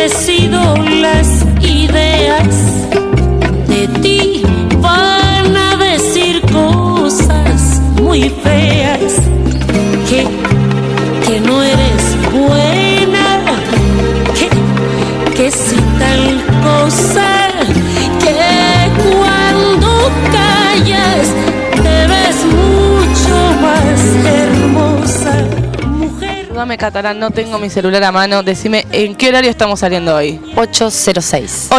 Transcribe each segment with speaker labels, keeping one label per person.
Speaker 1: decido las ideas. De ti van a decir cosas muy feas, que no eres buena, que si tal cosa, que cuando callas te ves mucho más hermosa, mujer.
Speaker 2: Dame catalán, no tengo mi celular a mano. Decime, ¿en qué horario estamos saliendo hoy?
Speaker 3: 8:06.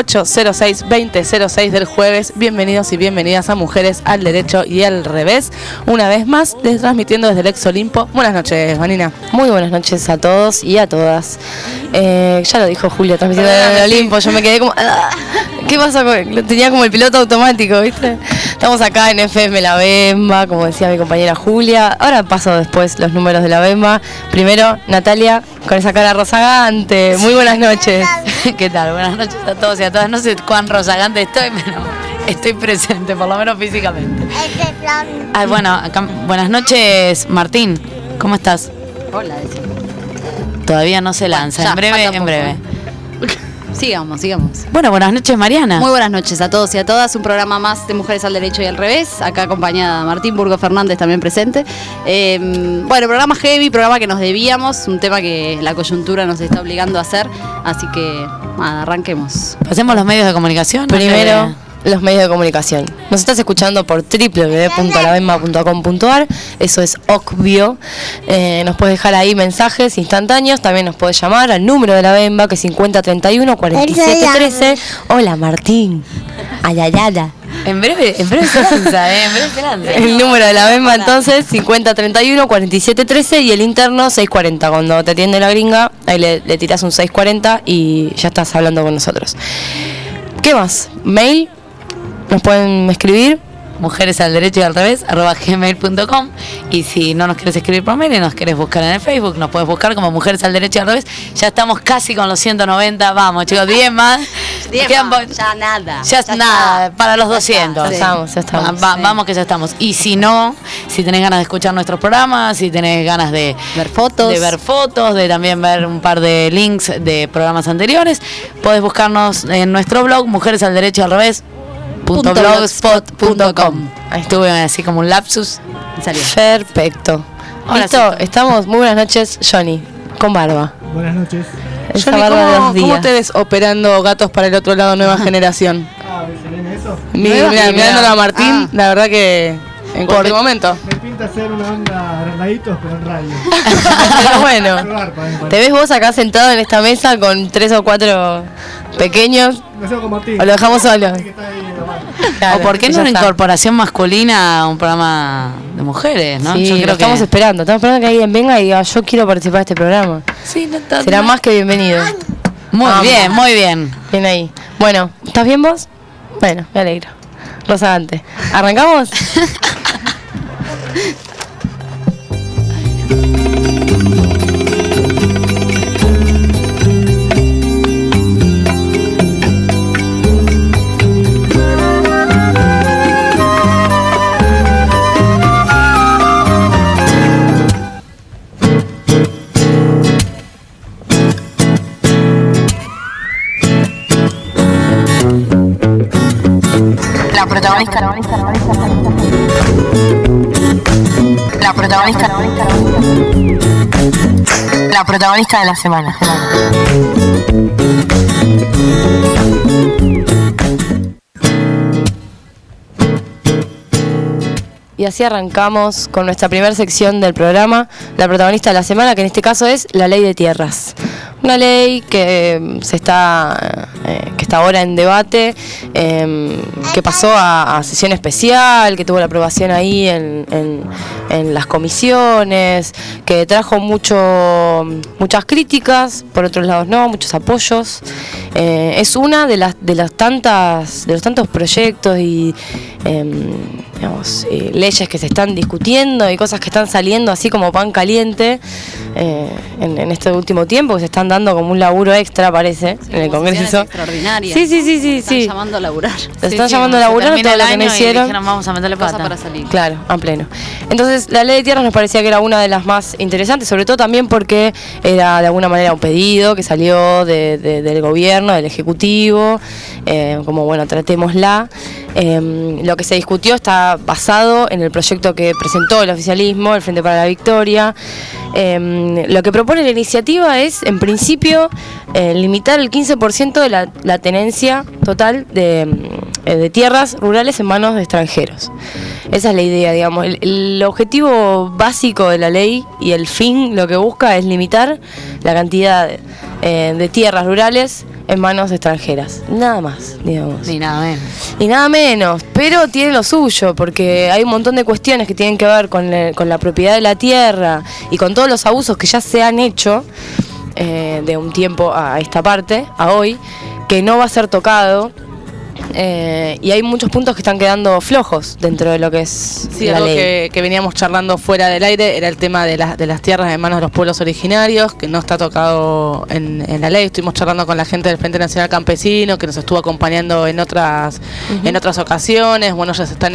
Speaker 2: 20:06 del jueves. Bienvenidos y bienvenidas a Mujeres al Derecho y al Revés. Una vez más, transmitiendo desde el Ex Olimpo. Buenas noches, Vanina.
Speaker 3: Muy buenas noches a todos y a todas. Ya lo dijo Julia, transmitiendo desde el Olimpo. Yo me quedé como... ¿Qué pasa? Tenía como el piloto automático, ¿viste? Estamos acá en FM La Bemba, como decía mi compañera Julia. Ahora paso después los números de La Bemba. Primero, Natalia, con esa cara rozagante. Muy buenas noches.
Speaker 4: ¿Qué tal? Buenas noches a todos y a todas. No sé cuán rozagante estoy, pero estoy presente, por lo menos físicamente. Bueno, acá, buenas noches, Martín. ¿Cómo estás?
Speaker 5: Hola,
Speaker 4: Todavía no se lanza.
Speaker 5: Ya,
Speaker 4: En breve.
Speaker 5: Sigamos.
Speaker 4: Bueno, buenas noches, Mariana.
Speaker 5: Muy buenas noches a todos y a todas. Un programa más de Mujeres al Derecho y al Revés. Acá acompañada de Martín Burgo Fernández, también presente. Bueno, programa heavy, programa que nos debíamos. Un tema que la coyuntura nos está obligando a hacer. Así que, nada, arranquemos.
Speaker 4: Pasemos los medios de comunicación.
Speaker 3: Primero, los medios de comunicación. Nos estás escuchando por www.labemba.com.ar. Eso es obvio. Nos puedes dejar ahí mensajes instantáneos. También nos puedes llamar al número de La Bemba, que es 5031-4713. Hola, Martín. Ayayala.
Speaker 4: En breve se lanza, en breve se lanza.
Speaker 3: El número de La Bemba, entonces, 5031-4713, y el interno 640. Cuando te atiende la gringa, ahí le tirás un 640 y ya estás hablando con nosotros. ¿Qué más? Mail. Nos pueden escribir
Speaker 4: Mujeres al Derecho y al Revés @gmail.com. Y si no nos quieres escribir por mail y nos quieres buscar en el Facebook, nos puedes buscar como Mujeres al Derecho y al Revés. Ya estamos casi con los 190. Vamos, chicos, 10 más.
Speaker 5: 10 más, ya nada.
Speaker 4: Ya nada, para los 200.
Speaker 3: Ya estamos.
Speaker 4: Vamos que ya estamos. Y si no, si tenés ganas de escuchar nuestros programas, si tenés ganas de
Speaker 5: ver fotos,
Speaker 4: de también ver un par de links de programas anteriores, podés buscarnos en nuestro blog Mujeres al Derecho y al Revés .blogspot.com.
Speaker 3: Ahí
Speaker 4: estuve así como un lapsus.
Speaker 3: Salió. Perfecto.
Speaker 4: Ahora
Speaker 3: listo,
Speaker 4: sí.
Speaker 3: Estamos. Muy buenas noches, Johnny. Con barba.
Speaker 6: Buenas noches.
Speaker 3: Esa
Speaker 2: Johnny,
Speaker 3: barba de 2 días.
Speaker 2: ¿cómo te ves operando gatos para el otro lado, nueva generación?
Speaker 6: ¿Se viene eso?
Speaker 2: Mirándolo a Martín, la verdad que en cualquier momento.
Speaker 6: Me pinta hacer una onda agrandaditos, pero en radio.
Speaker 3: Pero bueno, te ves vos acá sentado en esta mesa con 3 o 4 pequeños. ¿O lo dejamos solo?
Speaker 4: Claro, ¿o por qué no una incorporación masculina a un programa de mujeres, no?
Speaker 3: Sí,
Speaker 4: yo creo
Speaker 3: estamos esperando que alguien venga y diga, yo quiero participar de este programa.
Speaker 4: Sí,
Speaker 3: será más que bienvenido.
Speaker 4: Muy bien.
Speaker 3: Bien ahí. Bueno, ¿estás bien vos? Bueno, me alegro. Rozagante. ¿Arrancamos? La protagonista de la semana. Y así arrancamos con nuestra primera sección del programa, la protagonista de la semana, que en este caso es la Ley de Tierras. Una ley que está ahora en debate, que pasó a sesión especial, que tuvo la aprobación ahí en las comisiones, que trajo muchas críticas, por otros lados no, muchos apoyos. Es una de los tantos proyectos y digamos, leyes que se están discutiendo y cosas que están saliendo así como pan caliente en este último tiempo, que se están dando como un laburo extra, parece, en el Congreso.
Speaker 5: Extraordinarias.
Speaker 3: Sí.
Speaker 5: Están llamando a laburar.
Speaker 3: Se están llamando a laburar todo lo que no hicieron.
Speaker 4: Dijeron, vamos a meterle
Speaker 5: Cosas
Speaker 4: pata.
Speaker 5: para salir.
Speaker 3: Claro, a pleno. Entonces, la ley de tierras nos parecía que era una de las más interesantes, sobre todo también porque era de alguna manera un pedido que salió del gobierno, del Ejecutivo, como bueno, tratémosla. Lo que se discutió está basado en el proyecto que presentó el oficialismo, el Frente para la Victoria. Lo que propone la iniciativa es, en principio, limitar el 15% de la tenencia total de tierras rurales en manos de extranjeros. Esa es la idea, digamos. El objetivo básico de la ley y el fin, lo que busca es limitar la cantidad de tierras rurales en manos extranjeras. Nada más, digamos.
Speaker 4: Ni nada menos.
Speaker 3: Y nada menos, pero tiene lo suyo, porque hay un montón de cuestiones que tienen que ver con la propiedad de la tierra y con todos los abusos que ya se han hecho de un tiempo a esta parte, a hoy, que no va a ser tocado. Y hay muchos puntos que están quedando flojos dentro de lo que es
Speaker 2: Sí,
Speaker 3: la
Speaker 2: algo
Speaker 3: ley.
Speaker 2: que veníamos charlando fuera del aire era el tema de las tierras en manos de los pueblos originarios, que no está tocado en la ley. Estuvimos charlando con la gente del Frente Nacional Campesino, que nos estuvo acompañando en otras ocasiones. Bueno, ellos están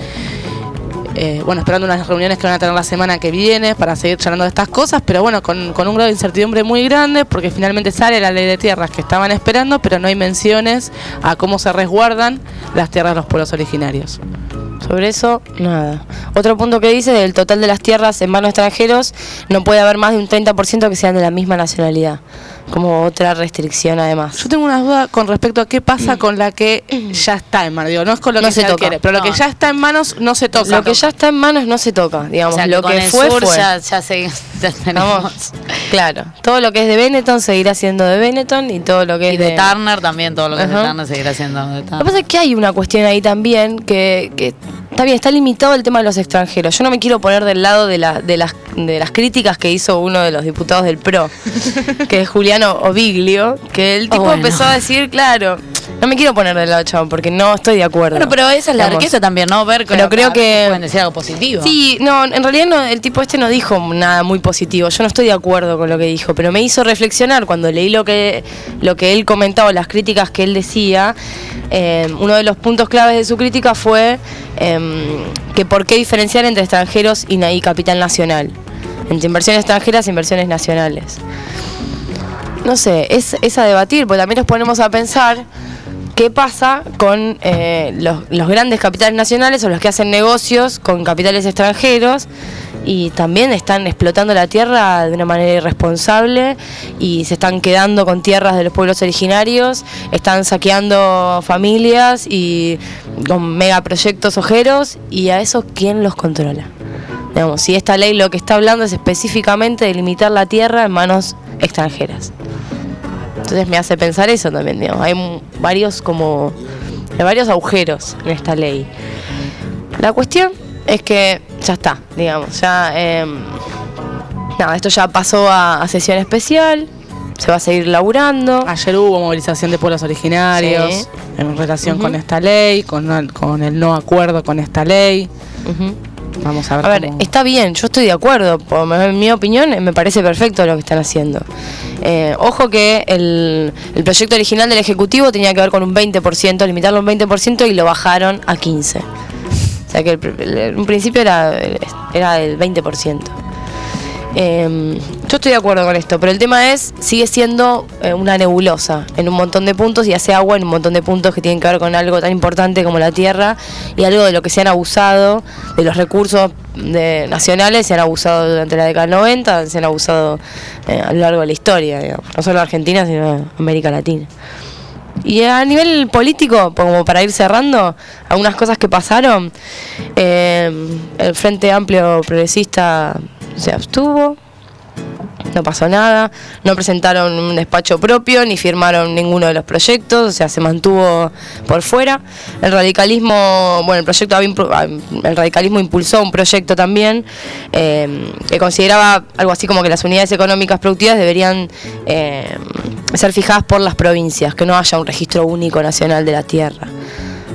Speaker 2: esperando unas reuniones que van a tener la semana que viene para seguir charlando de estas cosas, pero bueno, con un grado de incertidumbre muy grande, porque finalmente sale la ley de tierras que estaban esperando, pero no hay menciones a cómo se resguardan las tierras de los pueblos originarios.
Speaker 3: Sobre eso, nada. Otro punto que dice, del total de las tierras en manos de extranjeros, no puede haber más de un 30% que sean de la misma nacionalidad. Como otra restricción además.
Speaker 2: Yo tengo una duda con respecto a qué pasa con la que ya está en manos. Digo, no es con lo
Speaker 3: No
Speaker 2: que
Speaker 3: se
Speaker 2: se
Speaker 3: toca.
Speaker 2: adquiere, pero lo que ya está en manos no se toca.
Speaker 3: Lo que ya está en manos no se toca, digamos.
Speaker 4: O sea,
Speaker 3: lo
Speaker 4: con
Speaker 3: que
Speaker 4: el
Speaker 3: fue,
Speaker 4: sur
Speaker 3: fue.
Speaker 4: ya tenemos.
Speaker 3: Vamos, claro. Todo lo que es de Benetton seguirá siendo de Benetton y todo lo que es
Speaker 4: Y de Turner también, todo lo que es de
Speaker 3: Ajá.
Speaker 4: Turner seguirá siendo de
Speaker 3: Lo que
Speaker 4: Turner.
Speaker 3: pasa es que hay una cuestión ahí también que está bien, está limitado el tema de los extranjeros. Yo no me quiero poner del lado de las críticas que hizo uno de los diputados del PRO, que es Juliano Oviglio, que el tipo
Speaker 4: Bueno.
Speaker 3: empezó a decir, claro, no me quiero poner del lado, chabón, porque no estoy de acuerdo.
Speaker 4: Bueno, pero esa es la
Speaker 3: Digamos.
Speaker 4: riqueza también, ¿no? Ver
Speaker 3: Pero creo
Speaker 4: a veces
Speaker 3: que-
Speaker 4: pueden decir algo positivo.
Speaker 3: Sí, no, en realidad no, el tipo este no dijo nada muy positivo. Yo no estoy de acuerdo con lo que dijo, pero me hizo reflexionar cuando leí lo que él comentaba, las críticas que él decía. Uno de los puntos claves de su crítica fue que por qué diferenciar entre extranjeros y capital nacional, entre inversiones extranjeras e inversiones nacionales. No sé, es a debatir, porque también nos ponemos a pensar qué pasa con los grandes capitales nacionales o los que hacen negocios con capitales extranjeros y también están explotando la tierra de una manera irresponsable y se están quedando con tierras de los pueblos originarios, están saqueando familias y con megaproyectos ojeros, y a eso ¿quién los controla? Digamos, si esta ley lo que está hablando es específicamente de limitar la tierra en manos extranjeras. Entonces me hace pensar eso también, digamos. Hay varios agujeros en esta ley. La cuestión es que ya está, digamos, esto ya pasó a sesión especial, se va a seguir laburando.
Speaker 2: Ayer hubo movilización de pueblos originarios
Speaker 3: Sí.
Speaker 2: en relación con esta ley, con el no acuerdo con esta ley.
Speaker 3: Ujú.
Speaker 2: Vamos a ver.
Speaker 3: A ver,
Speaker 2: cómo-
Speaker 3: está bien, yo estoy de acuerdo, en mi opinión me parece perfecto lo que están haciendo. Ojo que el proyecto original del Ejecutivo tenía que ver con un 20%, limitarlo a un 20% y lo bajaron a 15%. O sea que un principio era el 20%. Yo estoy de acuerdo con esto, pero el tema sigue siendo una nebulosa en un montón de puntos y hace agua en un montón de puntos que tienen que ver con algo tan importante como la tierra y algo de lo que se han abusado, de los recursos nacionales, se han abusado durante la década del 90, se han abusado a lo largo de la historia, digamos, no solo Argentina, sino América Latina. Y a nivel político, como para ir cerrando, algunas cosas que pasaron, el Frente Amplio Progresista se abstuvo, no pasó nada, no presentaron un despacho propio ni firmaron ninguno de los proyectos, o sea, se mantuvo por fuera. El radicalismo, bueno, el radicalismo impulsó un proyecto también que consideraba algo así como que las unidades económicas productivas deberían ser fijadas por las provincias, que no haya un registro único nacional de la tierra.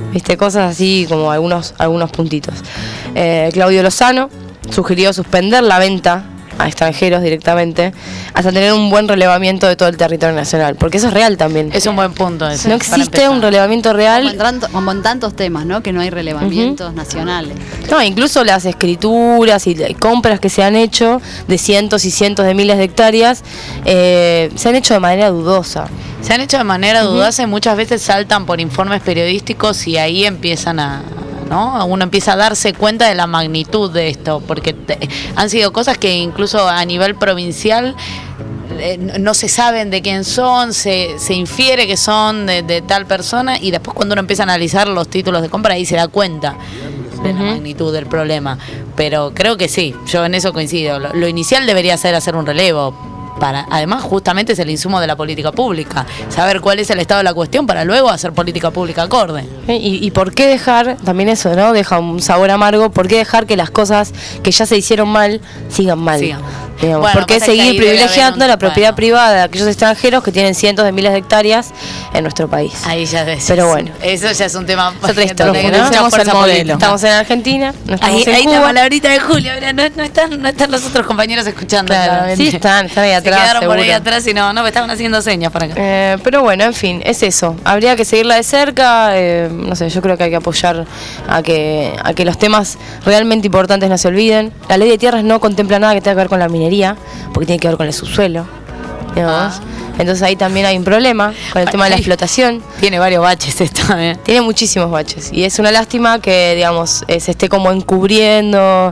Speaker 3: ¿Viste? Cosas así como algunos puntitos. Claudio Lozano sugirió suspender la venta a extranjeros directamente hasta tener un buen relevamiento de todo el territorio nacional, porque eso es real también.
Speaker 4: Es un buen punto ese,
Speaker 3: No existe un relevamiento real.
Speaker 5: Como en tantos temas, ¿no? Que no hay relevamientos nacionales.
Speaker 3: No, incluso las escrituras y compras que se han hecho de cientos y cientos de miles de hectáreas se han hecho de manera dudosa.
Speaker 4: Se han hecho de manera dudosa y muchas veces saltan por informes periodísticos y ahí empiezan ¿no? Uno empieza a darse cuenta de la magnitud de esto, porque han sido cosas que incluso a nivel provincial no se saben de quién son, se infiere que son de tal persona, y después cuando uno empieza a analizar los títulos de compra ahí se da cuenta de la magnitud del problema. Pero creo que sí, yo en eso coincido. Lo inicial debería ser hacer un relevo. Además, justamente es el insumo de la política pública, saber cuál es el estado de la cuestión para luego hacer política pública acorde.
Speaker 3: Y por qué dejar, también eso, ¿no? Deja un sabor amargo, ¿por qué dejar que las cosas que ya se hicieron mal sigan mal? Digamos,
Speaker 4: Bueno,
Speaker 3: ¿por qué
Speaker 4: pasa que
Speaker 3: seguir
Speaker 4: ahí debe
Speaker 3: privilegiando
Speaker 4: haber
Speaker 3: la propiedad privada de aquellos extranjeros que tienen cientos de miles de hectáreas en nuestro país?
Speaker 4: Ahí ya ves.
Speaker 3: Pero bueno,
Speaker 4: eso ya es un tema.
Speaker 3: es otra historia,
Speaker 4: que
Speaker 3: ¿no?
Speaker 4: mucha
Speaker 2: Estamos
Speaker 4: fuerza
Speaker 2: en modelo.
Speaker 4: política.
Speaker 3: Estamos en Argentina, no estamos en
Speaker 4: Ahí
Speaker 3: Cuba.
Speaker 4: la palabrita de Julio, mira, no están los otros compañeros escuchando.
Speaker 3: Claro,
Speaker 4: claramente.
Speaker 3: sí están ahí atrás.
Speaker 4: Se quedaron por ahí
Speaker 3: seguro.
Speaker 4: atrás y no, me estaban haciendo señas para acá.
Speaker 3: Pero bueno, en fin, es eso. Habría que seguirla de cerca. No sé, yo creo que hay que apoyar a que los temas realmente importantes no se olviden. La ley de tierras no contempla nada que tenga que ver con la minería, porque tiene que ver con el subsuelo. Digamos. Entonces ahí también hay un problema con el tema de la explotación.
Speaker 4: Tiene varios baches esto,
Speaker 3: Tiene muchísimos baches y es una lástima que, digamos, se esté como encubriendo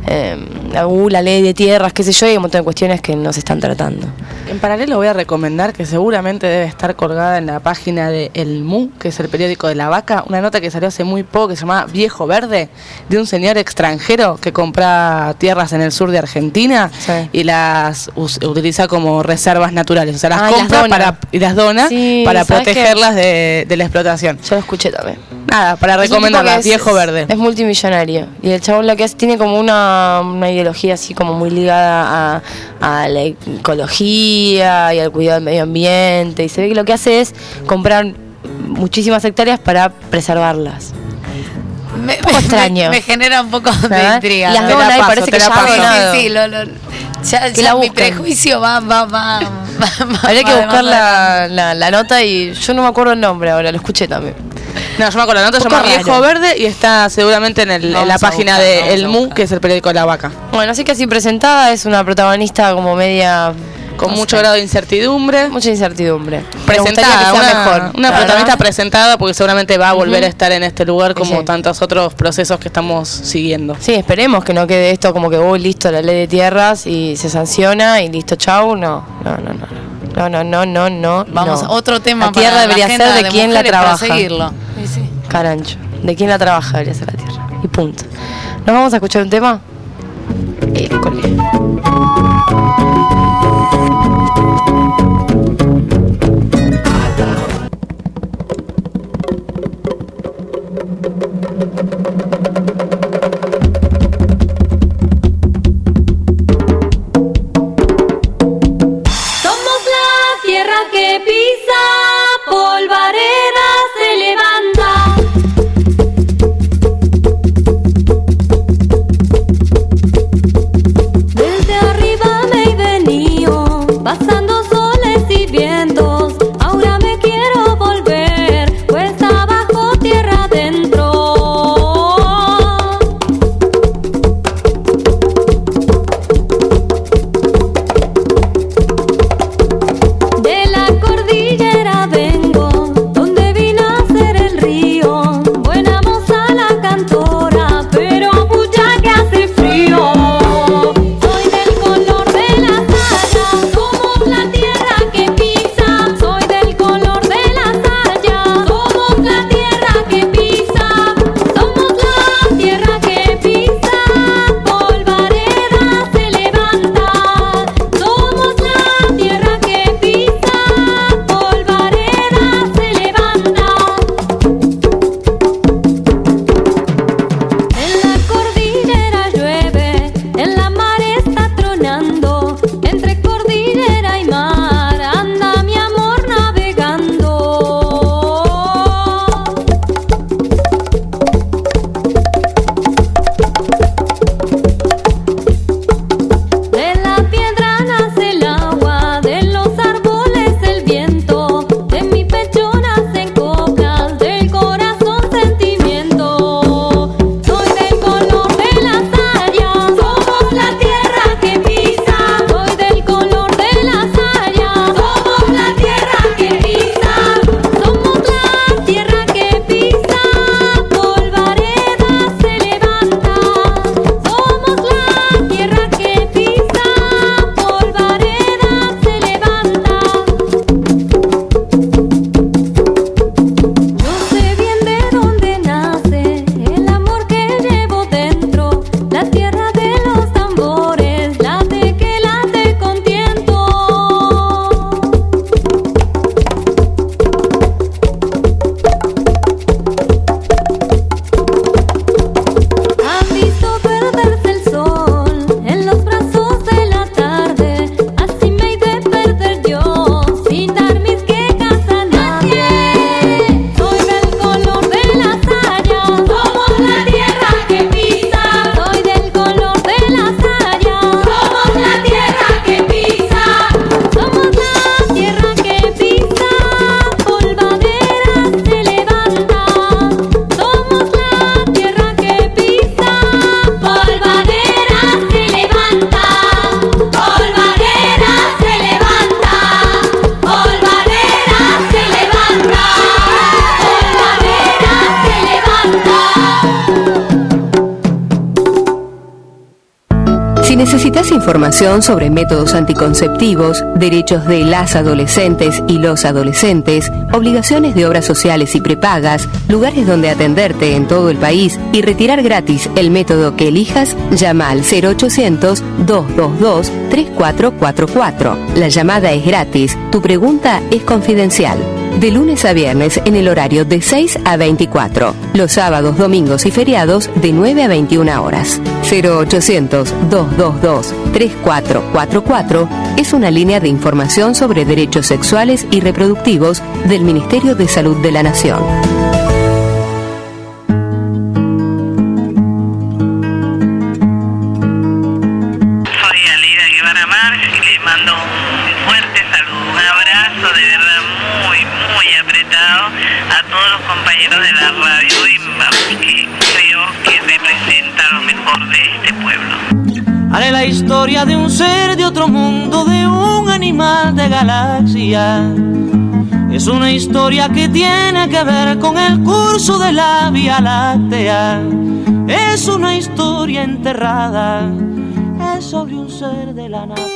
Speaker 3: la ley de tierras, qué sé yo, y un montón de cuestiones que no se están tratando.
Speaker 2: En paralelo voy a recomendar, que seguramente debe estar colgada en la página de El Mu, que es el periódico de La Vaca, una nota que salió hace muy poco que se llama Viejo Verde, de un señor extranjero que compra tierras en el sur de Argentina y las utiliza como reservas naturales, o sea, las compra y las dona para protegerlas de la explotación.
Speaker 3: Yo lo escuché también.
Speaker 2: Nada, para recomendarlas, Viejo Verde.
Speaker 3: Es multimillonario y el chabón lo que hace tiene como una ideología así como muy ligada a la ecología y al cuidado del medio ambiente, y se ve que lo que hace es comprar muchísimas hectáreas para preservarlas.
Speaker 4: Me
Speaker 3: extraño.
Speaker 4: Me genera un poco de intriga.
Speaker 3: Y las dona y parece que ya ha donado.
Speaker 4: Sí, ya mi prejuicio va.
Speaker 3: Habría que buscar la nota y yo no me acuerdo el nombre ahora, lo escuché también.
Speaker 2: No, yo me acuerdo, la nota se llama Viejo Verde y está seguramente en la página de El Mu, que es el periódico de La Vaca.
Speaker 3: Bueno, así que así presentada, es una protagonista como media...
Speaker 2: Con mucho grado de incertidumbre.
Speaker 3: Mucha incertidumbre.
Speaker 2: Presentada, una protagonista
Speaker 3: ¿no?
Speaker 2: presentada, porque seguramente va a volver a estar en este lugar como tantos otros procesos que estamos siguiendo.
Speaker 3: Sí, esperemos que no quede esto como que listo, la ley de tierras y se sanciona y listo, chau. No.
Speaker 4: Vamos a otro tema.
Speaker 3: La tierra debería ser de quien la trabaja.
Speaker 4: Seguirlo.
Speaker 3: Carancho, de quien la trabaja debería ser la tierra. Y punto. ¿Nos vamos a escuchar un tema? École.
Speaker 1: Somos la tierra que pisa, polvareda se levanta. De
Speaker 7: información sobre métodos anticonceptivos, derechos de las adolescentes y los adolescentes, obligaciones de obras sociales y prepagas, lugares donde atenderte en todo el país y retirar gratis el método que elijas, llama al 0800-222-3444. La llamada es gratis, tu pregunta es confidencial. De lunes a viernes en el horario de 6 a 24. Los sábados, domingos y feriados de 9 a 21 horas. 0800-222-3444 es una línea de información sobre derechos sexuales y reproductivos del Ministerio de Salud de la Nación.
Speaker 8: Soy Alida Guevara Marx y le mando un fuerte saludo, un abrazo de verdad muy apretado a todos los compañeros de la radio y que creo que representa lo mejor de este pueblo.
Speaker 9: Haré la historia de un ser de otro mundo, de un animal de galaxia. Es una historia que tiene que ver con el curso de la Vía Láctea. Es una historia enterrada, es sobre un ser de la nada.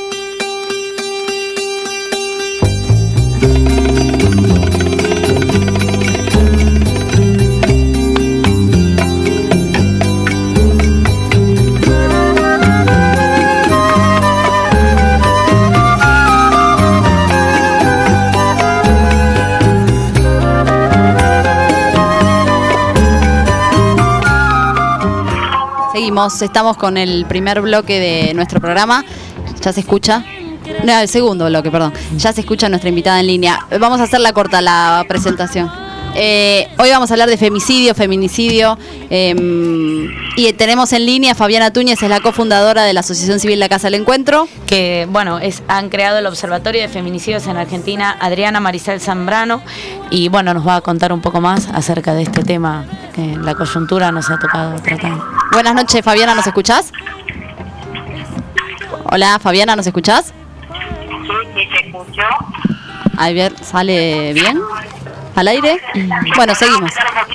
Speaker 5: Seguimos, estamos con el primer bloque de nuestro programa. ¿Ya se escucha? No, el segundo bloque, perdón. Ya se escucha nuestra invitada en línea. Vamos a hacerla corta la presentación. Hoy vamos a hablar de femicidio, feminicidio. Y tenemos en línea a Fabiana Túñez, es la cofundadora de la Asociación Civil La Casa del Encuentro.
Speaker 4: Que, bueno, han creado el Observatorio de Feminicidios en Argentina, Adriana Maricel Zambrano. Y, bueno, nos va a contar un poco más acerca de este tema que la coyuntura nos ha tocado tratar.
Speaker 5: Buenas noches, Fabiana, ¿nos escuchás? Hola, Fabiana, ¿nos escuchás?
Speaker 8: Sí, se escuchó.
Speaker 5: A ver, ¿sale bien? ¿Al aire? Bueno, seguimos.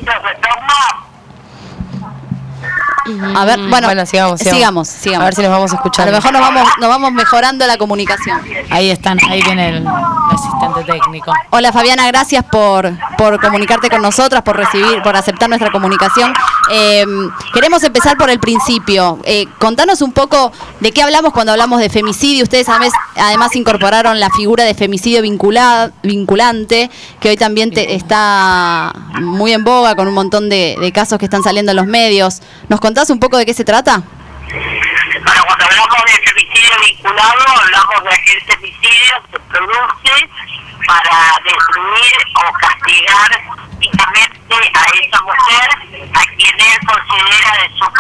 Speaker 5: A ver, bueno, sigamos.
Speaker 3: A ver si nos vamos escuchando.
Speaker 5: A lo mejor nos vamos mejorando la comunicación.
Speaker 4: Ahí viene el asistente técnico.
Speaker 5: Hola Fabiana, gracias por comunicarte con nosotras, por aceptar nuestra comunicación. Queremos empezar por el principio. Contanos un poco de qué hablamos cuando hablamos de femicidio. Ustedes además incorporaron la figura de femicidio vinculante, que hoy también está muy en boga con un montón de casos que están saliendo en los medios. ¿Nos contás un poco de qué se trata?
Speaker 8: Bueno, cuando hablamos de femicidio vinculado, hablamos de aquel femicidio que se produce para destruir o castigar físicamente a esa mujer a quien él considera de su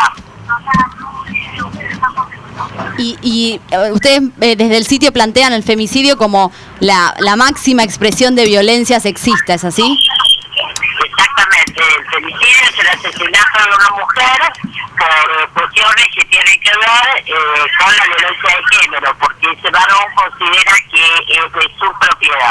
Speaker 8: propiedad.
Speaker 5: Y ustedes desde el sitio plantean el femicidio como la máxima expresión de violencia sexista, ¿es así?
Speaker 8: Exactamente, el femicidio es el asesinato de una mujer por cuestiones que tienen que ver con la violencia de género, porque ese varón considera que es de su propiedad.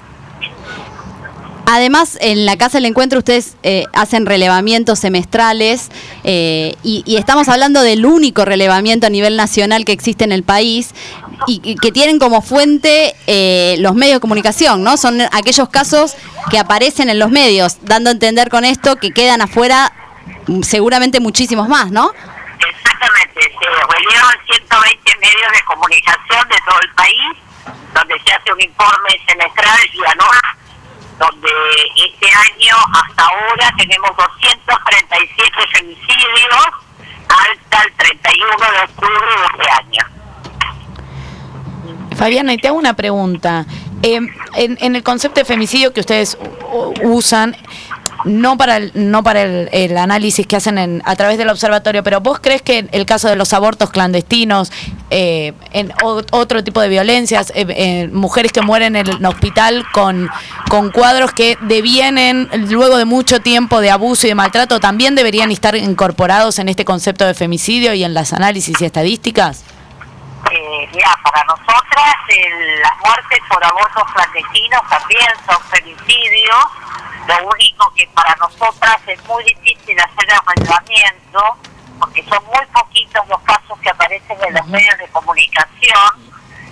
Speaker 5: Además, en la Casa del Encuentro ustedes hacen relevamientos semestrales y estamos hablando del único relevamiento a nivel nacional que existe en el país y que tienen como fuente los medios de comunicación, ¿no? Son aquellos casos que aparecen en los medios, dando a entender con esto que quedan afuera seguramente muchísimos más, ¿no?
Speaker 8: Exactamente, se relievan 120 medios de comunicación de todo el país, donde se hace un informe semestral y anual, donde este año hasta ahora tenemos 237 femicidios hasta el 31 de octubre de este año.
Speaker 4: Fabiana, y te hago una pregunta. En el concepto de femicidio que ustedes usan, no para el análisis que hacen a través del observatorio, pero ¿vos crees que el caso de los abortos clandestinos, en otro tipo de violencias, mujeres que mueren en el hospital con cuadros que devienen luego de mucho tiempo de abuso y de maltrato, también deberían estar incorporados en este concepto de femicidio y en las análisis y estadísticas?
Speaker 8: Mira, para nosotras las muertes por abortos clandestinos también son femicidios. Lo único que para nosotras es muy difícil hacer el relevamiento porque son muy poquitos los casos que aparecen en los medios de comunicación,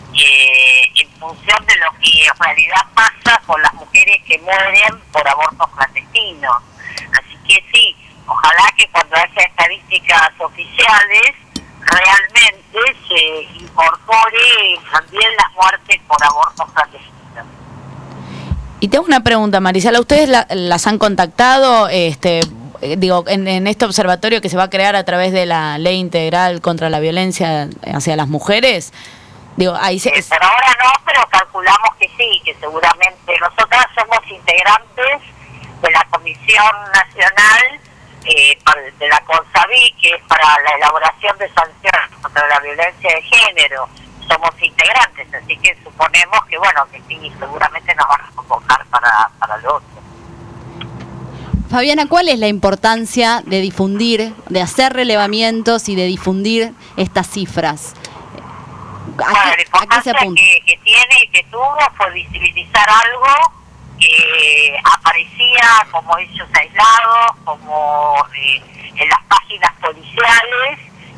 Speaker 8: en función de lo que en realidad pasa con las mujeres que mueren por abortos clandestinos. Así que sí, ojalá que cuando haya estadísticas oficiales realmente se incorpore también las muertes por abortos clandestinos.
Speaker 4: Y tengo una pregunta, Marisela, ¿ustedes las han contactado, en este observatorio que se va a crear a través de la Ley Integral contra la Violencia hacia las Mujeres? Ahí
Speaker 8: por ahora no, pero calculamos que sí, que seguramente. Nosotras somos integrantes de la Comisión Nacional de la CONSAVI, que es para la elaboración de sanciones contra la violencia de género. Somos integrantes, así que suponemos que, que sí, seguramente nos van a convocar para lo otro.
Speaker 5: Fabiana, ¿cuál es la importancia de difundir, de hacer relevamientos y de difundir estas cifras?
Speaker 8: La importancia que tiene y que tuvo fue visibilizar algo que aparecía como hechos aislados, como en las páginas policiales,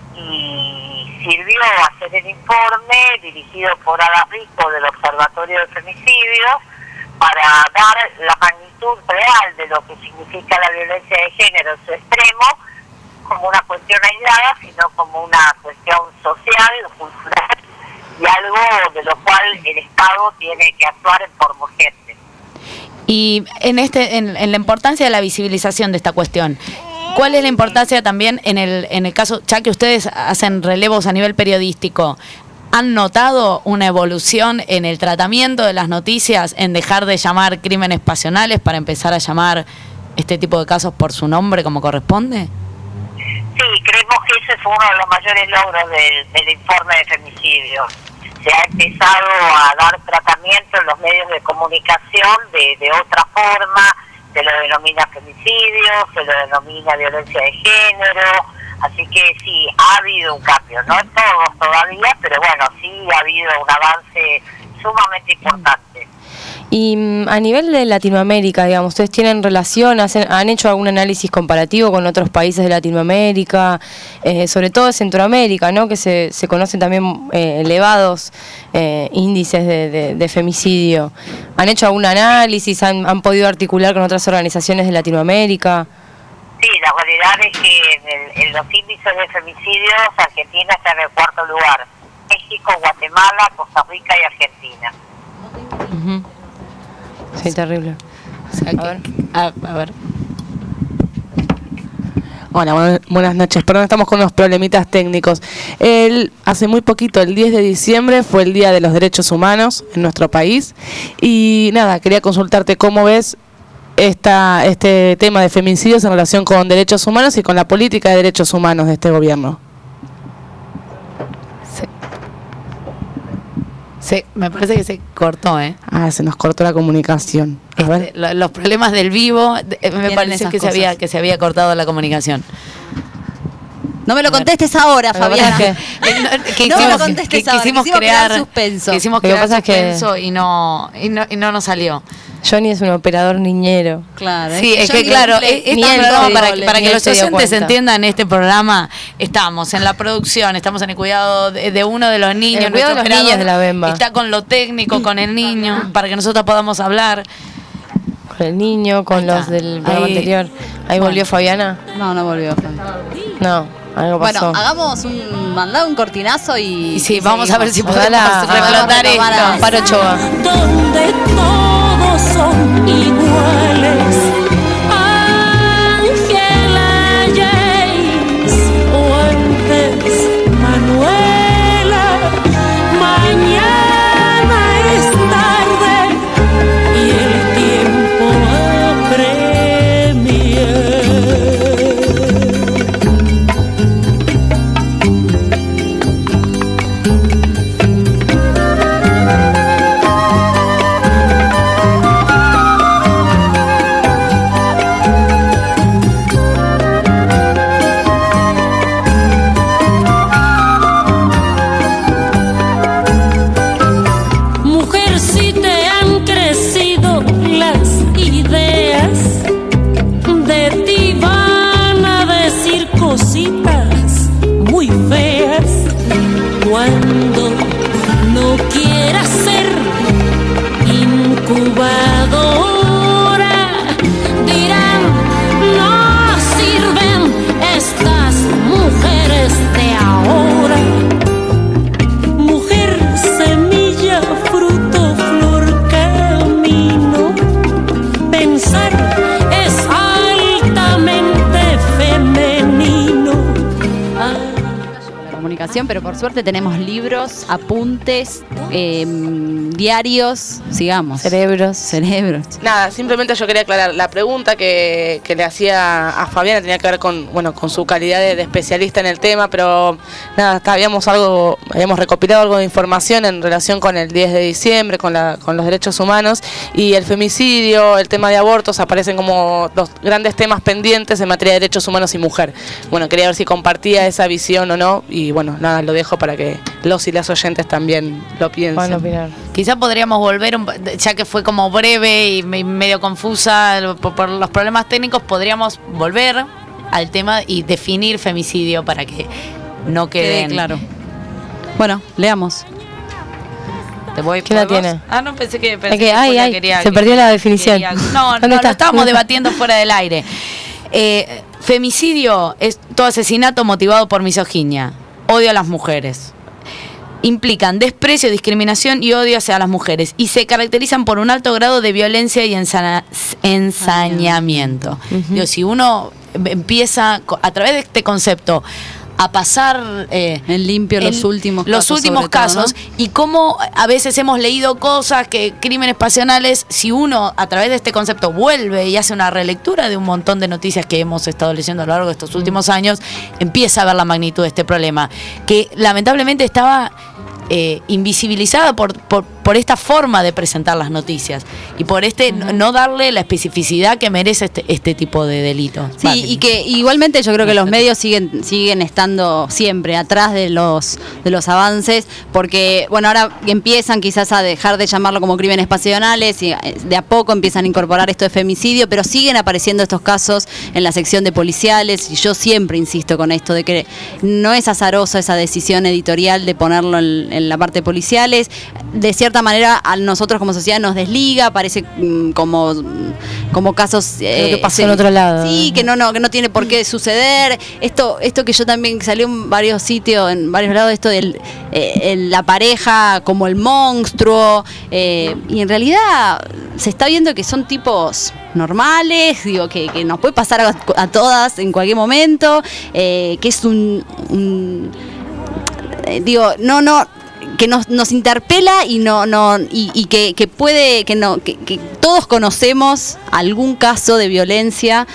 Speaker 8: y sirvió a hacer el informe dirigido por Ada Rico del Observatorio de Femicidios para dar la magnitud real de lo que significa la violencia de género en su extremo, como una cuestión aislada, sino como una cuestión social, cultural, y algo de lo cual el Estado tiene que actuar en forma urgente.
Speaker 4: Y en la importancia de la visibilización de esta cuestión, ¿cuál es la importancia también en el caso, ya que ustedes hacen relevos a nivel periodístico? ¿Han notado una evolución en el tratamiento de las noticias, en dejar de llamar crímenes pasionales para empezar a llamar este tipo de casos por su nombre como corresponde?
Speaker 8: Sí, creemos que ese fue uno de los mayores logros del informe de femicidio. Se ha empezado a dar tratamiento en los medios de comunicación de otra forma, se lo denomina femicidio, se lo denomina violencia de género, así que sí, ha habido un cambio, no en todos todavía, pero sí ha habido un avance sumamente importante.
Speaker 3: Y a nivel de Latinoamérica, digamos, ¿ustedes tienen relación, han hecho algún análisis comparativo con otros países de Latinoamérica, sobre todo de Centroamérica, ¿no? Que se conocen también elevados índices de femicidio? ¿Han hecho algún análisis? ¿Han podido articular con otras organizaciones de Latinoamérica?
Speaker 8: Sí, la realidad es que en los índices de femicidios Argentina está en el 4º lugar. México, Guatemala, Costa Rica y Argentina.
Speaker 3: Uh-huh. Sí, terrible.
Speaker 4: A ver.
Speaker 2: Hola, buenas noches. Perdón, estamos con unos problemitas técnicos. Hace muy poquito, el 10 de diciembre, fue el Día de los Derechos Humanos en nuestro país. Y nada, quería consultarte cómo ves este tema de femicidios en relación con derechos humanos y con la política de derechos humanos de este gobierno.
Speaker 4: Sí, me parece que se cortó,
Speaker 2: se nos cortó la comunicación.
Speaker 4: Los problemas del vivo, me parece que se había cortado la comunicación.
Speaker 5: No me lo contestes ahora, Fabiana. No me lo contestes ahora. Quisimos crear suspenso.
Speaker 4: Quisimos crear suspenso y no nos salió.
Speaker 3: Johnny es un operador niñero.
Speaker 5: Claro.
Speaker 4: Sí, es que claro, para que los oyentes entiendan, este programa estamos en la producción, estamos en el cuidado de uno de los niños.
Speaker 3: El cuidado de los niños de la Bemba.
Speaker 4: Está con lo técnico, con el niño, para que nosotros podamos hablar.
Speaker 3: Con el niño, con los del programa anterior. ¿Ahí volvió Fabiana?
Speaker 5: No volvió Fabiana.
Speaker 3: No, algo pasó.
Speaker 5: Mandá un cortinazo y
Speaker 4: sí, vamos a ver si podemos reflotar esto.
Speaker 3: Amparo Ochoa.
Speaker 9: Donde todos son iguales. Ángela James o antes Manuela. Mañana es tarde y el tiempo apremia.
Speaker 5: comunicación, pero por suerte tenemos libros, apuntes, diarios, sigamos.
Speaker 3: Cerebros.
Speaker 2: Nada, simplemente yo quería aclarar, la pregunta que le hacía a Fabiana tenía que ver con su calidad de especialista en el tema, pero nada, habíamos recopilado algo de información en relación con el 10 de diciembre, con los derechos humanos, y el femicidio, el tema de abortos aparecen como dos grandes temas pendientes en materia de derechos humanos y mujer. Bueno, quería ver si compartía esa visión o no, y bueno, nada, lo dejo para que los y las oyentes también lo piensen.
Speaker 3: Van a opinar.
Speaker 4: Quizá podríamos volver, ya que fue como breve y medio confusa por los problemas técnicos, podríamos volver al tema y definir femicidio para que no quede
Speaker 5: claro. Bueno, leamos.
Speaker 3: ¿Quién la tiene?
Speaker 4: No, pensé que
Speaker 3: se perdió la definición.
Speaker 4: No, lo estábamos debatiendo fuera del aire. Femicidio es todo asesinato motivado por misoginia, odio a las mujeres. Implican desprecio, discriminación y odio hacia las mujeres y se caracterizan por un alto grado de violencia y ensañamiento. Digo, si uno empieza a través de este concepto a pasar
Speaker 5: en limpio los últimos
Speaker 4: casos,
Speaker 5: todo, ¿no?
Speaker 4: Y cómo a veces hemos leído cosas, que crímenes pasionales, si uno a través de este concepto vuelve y hace una relectura de un montón de noticias que hemos estado leyendo a lo largo de estos últimos años, empieza a ver la magnitud de este problema, que lamentablemente estaba invisibilizada por esta forma de presentar las noticias y por no darle la especificidad que merece este tipo de delito.
Speaker 5: Sí, y que igualmente yo creo que los medios siguen estando siempre atrás de los avances, porque bueno, ahora empiezan quizás a dejar de llamarlo como crímenes pasionales y de a poco empiezan a incorporar esto de femicidio, pero siguen apareciendo estos casos en la sección de policiales, y yo siempre insisto con esto de que no es azarosa esa decisión editorial de ponerlo en la parte de policiales. De cierta manera a nosotros como sociedad nos desliga, parece como casos
Speaker 3: que pasó en otro lado.
Speaker 5: Sí, que no tiene por qué suceder. Esto que yo también salió en varios sitios, en varios lados, esto de la pareja como el monstruo, y en realidad se está viendo que son tipos normales, digo, que nos puede pasar a todas en cualquier momento, que es que nos interpela y que puede que todos conocemos algún caso de violencia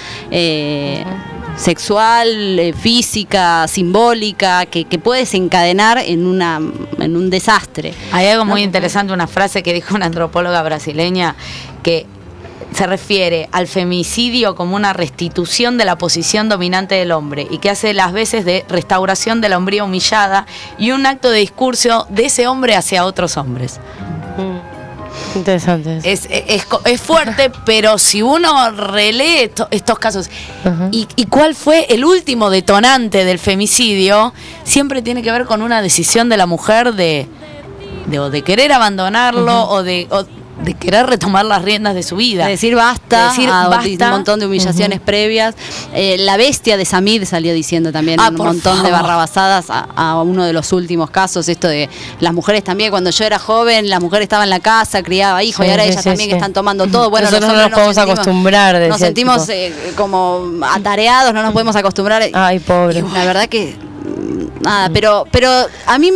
Speaker 5: sexual, física, simbólica, que puede desencadenar en un desastre.
Speaker 4: Hay algo muy interesante, una frase que dijo una antropóloga brasileña que se refiere al femicidio como una restitución de la posición dominante del hombre y que hace las veces de restauración de la hombría humillada y un acto de discurso de ese hombre hacia otros hombres.
Speaker 3: Interesante.
Speaker 4: Es fuerte, pero si uno relee estos casos y cuál fue el último detonante del femicidio, siempre tiene que ver con una decisión de la mujer de querer abandonarlo o de querer retomar las riendas de su vida.
Speaker 5: De decir basta, un montón de humillaciones previas. La bestia de Samid salió diciendo también un montón de barrabasadas a uno de los últimos casos, esto de las mujeres también. Cuando yo era joven, la mujer estaba en la casa, criaba hijos, y ahora ellas también que están tomando todo. Bueno,
Speaker 3: nosotros no nos podemos acostumbrar.
Speaker 5: Nos sentimos como atareados, no nos podemos acostumbrar.
Speaker 3: Ay, pobre.
Speaker 5: Y la verdad que nada, pero a mí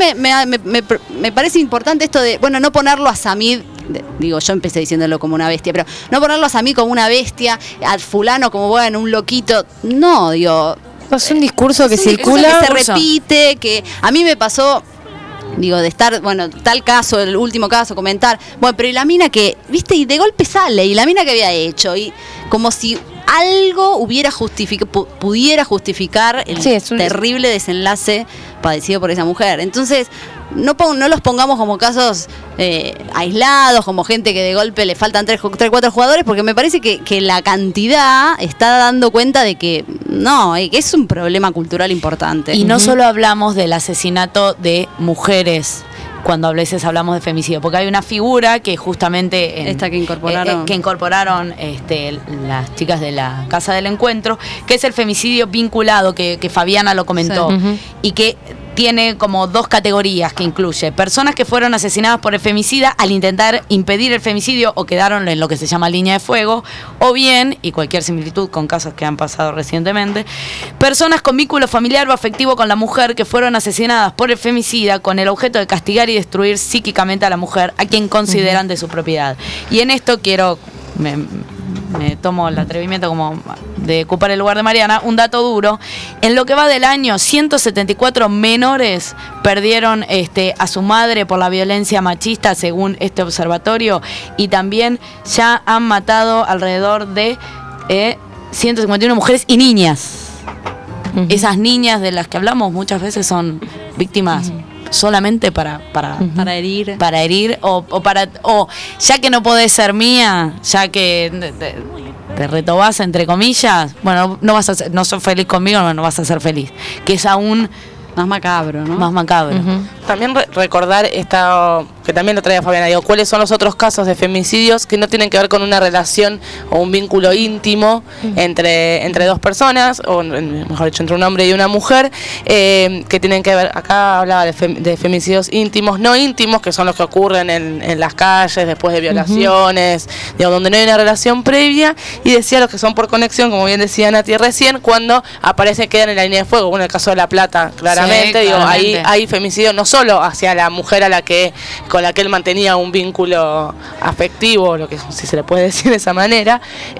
Speaker 5: me parece importante esto de, bueno, no ponerlo a Samid, digo, yo empecé diciéndolo como una bestia, pero no ponerlos a mí como una bestia, al fulano como, bueno, un loquito. No, digo,
Speaker 3: es un discurso que circula,
Speaker 5: que se repite, que a mí me pasó, digo, de estar, bueno, tal caso, el último caso, comentar, bueno, pero y la mina que, viste, y de golpe sale, y la mina que había hecho, y como si algo pudiera justificar el terrible desenlace padecido por esa mujer. Entonces, no los pongamos como casos aislados, como gente que de golpe le faltan 4 jugadores, porque me parece que la cantidad está dando cuenta de que que es un problema cultural importante.
Speaker 4: Y no solo hablamos del asesinato de mujeres cuando a veces hablamos de femicidio, porque hay una figura que justamente
Speaker 5: esta que
Speaker 4: incorporaron las chicas de la Casa del Encuentro, que es el femicidio vinculado, que Fabiana lo comentó, y que tiene como 2 categorías que incluye personas que fueron asesinadas por el femicida al intentar impedir el femicidio o quedaron en lo que se llama línea de fuego, o bien, y cualquier similitud con casos que han pasado recientemente, personas con vínculo familiar o afectivo con la mujer que fueron asesinadas por el femicida con el objeto de castigar y destruir psíquicamente a la mujer a quien consideran de su propiedad. Y en esto quiero... Me tomo el atrevimiento como de ocupar el lugar de Mariana, un dato duro. En lo que va del año, 174 menores perdieron a su madre por la violencia machista, según este observatorio, y también ya han matado alrededor de 151 mujeres y niñas. Esas niñas de las que hablamos muchas veces son víctimas solamente para herir o ya que no podés ser mía, ya que te retobás entre comillas, bueno, no sos feliz conmigo, no vas a ser feliz, que es aún
Speaker 5: más macabro, ¿no?
Speaker 4: Más macabro.
Speaker 2: También recordar que también lo traía Fabiana, digo, cuáles son los otros casos de femicidios que no tienen que ver con una relación o un vínculo íntimo entre 2 personas, o mejor dicho, entre un hombre y una mujer, que tienen que ver, acá hablaba de femicidios íntimos, no íntimos, que son los que ocurren en las calles después de violaciones, digo, donde no hay una relación previa, y decía los que son por conexión, como bien decía Nati recién, cuando aparece, quedan en la línea de fuego. Bueno, en el caso de La Plata, claramente, digo, ahí hay femicidio no solo hacia la mujer con la que él mantenía un vínculo afectivo, lo que si se le puede decir de esa manera,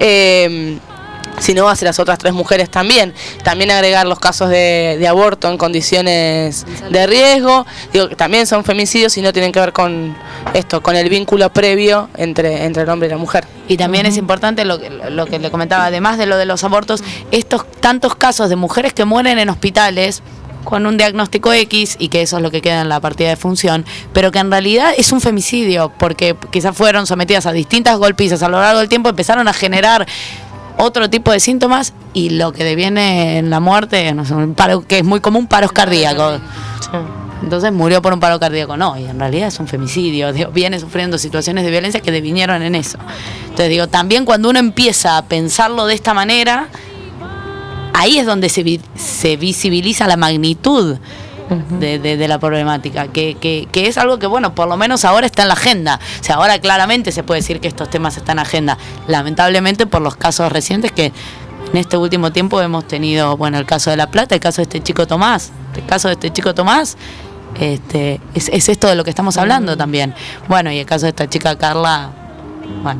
Speaker 2: sino hacia las otras 3 mujeres también. También agregar los casos de aborto en condiciones de riesgo, digo, que también son femicidios y no tienen que ver con esto, con el vínculo previo entre el hombre y la mujer.
Speaker 4: Y también es importante lo que le comentaba, además de lo de los abortos, estos tantos casos de mujeres que mueren en hospitales con un diagnóstico X, y que eso es lo que queda en la partida de función, pero que en realidad es un femicidio, porque quizás fueron sometidas a distintas golpizas a lo largo del tiempo, empezaron a generar otro tipo de síntomas, y lo que deviene en la muerte, no sé, un paro, que es muy común, paros cardíacos. Entonces murió por un paro cardíaco, no, y en realidad es un femicidio, viene sufriendo situaciones de violencia que devinieron en eso. Entonces digo, también cuando uno empieza a pensarlo de esta manera, ahí es donde se visibiliza la magnitud de la problemática, que es algo que, bueno, por lo menos ahora está en la agenda. O sea, ahora claramente se puede decir que estos temas están en agenda. Lamentablemente, por los casos recientes que en este último tiempo hemos tenido, bueno, el caso de La Plata, el caso de este chico Tomás. El caso de este chico Tomás es esto de lo que estamos hablando también. Bueno, y el caso de esta chica Carla, bueno,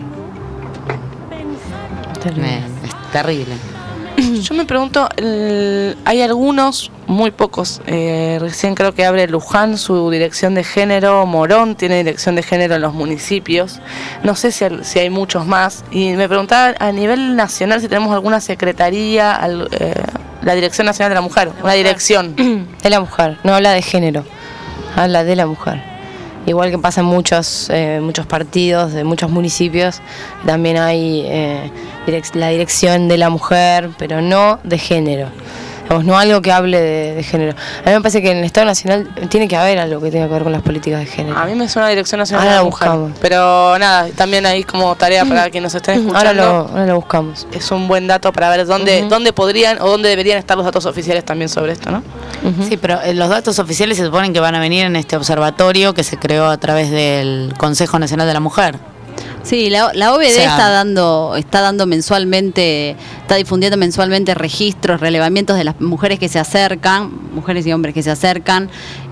Speaker 4: es terrible.
Speaker 2: Yo me pregunto, hay algunos, muy pocos, recién creo que abre Luján su dirección de género, Morón tiene dirección de género en los municipios, no sé si hay muchos más, y me preguntaba a nivel nacional si tenemos alguna secretaría, la Dirección Nacional de la Mujer, una dirección.
Speaker 3: De la mujer, no habla de género, habla de la mujer. Igual que pasa en muchos partidos de muchos municipios, también hay la dirección de la mujer, pero no de género. Digamos, no algo que hable de género. A mí me parece que en el Estado Nacional tiene que haber algo que tenga que ver con las políticas de género.
Speaker 2: A mí me suena Dirección Nacional
Speaker 3: ahora
Speaker 2: de la
Speaker 3: Mujer.
Speaker 2: Buscamos. Pero nada, también hay como tarea para quienes nos estén escuchando.
Speaker 3: Ahora lo buscamos.
Speaker 2: Es un buen dato para ver dónde podrían o dónde deberían estar los datos oficiales también sobre esto, ¿no?
Speaker 4: Sí, pero los datos oficiales se suponen que van a venir en este observatorio que se creó a través del Consejo Nacional de la Mujer.
Speaker 5: Sí, la OBD está dando mensualmente, está difundiendo mensualmente registros, relevamientos de las mujeres que se acercan, mujeres y hombres que se acercan.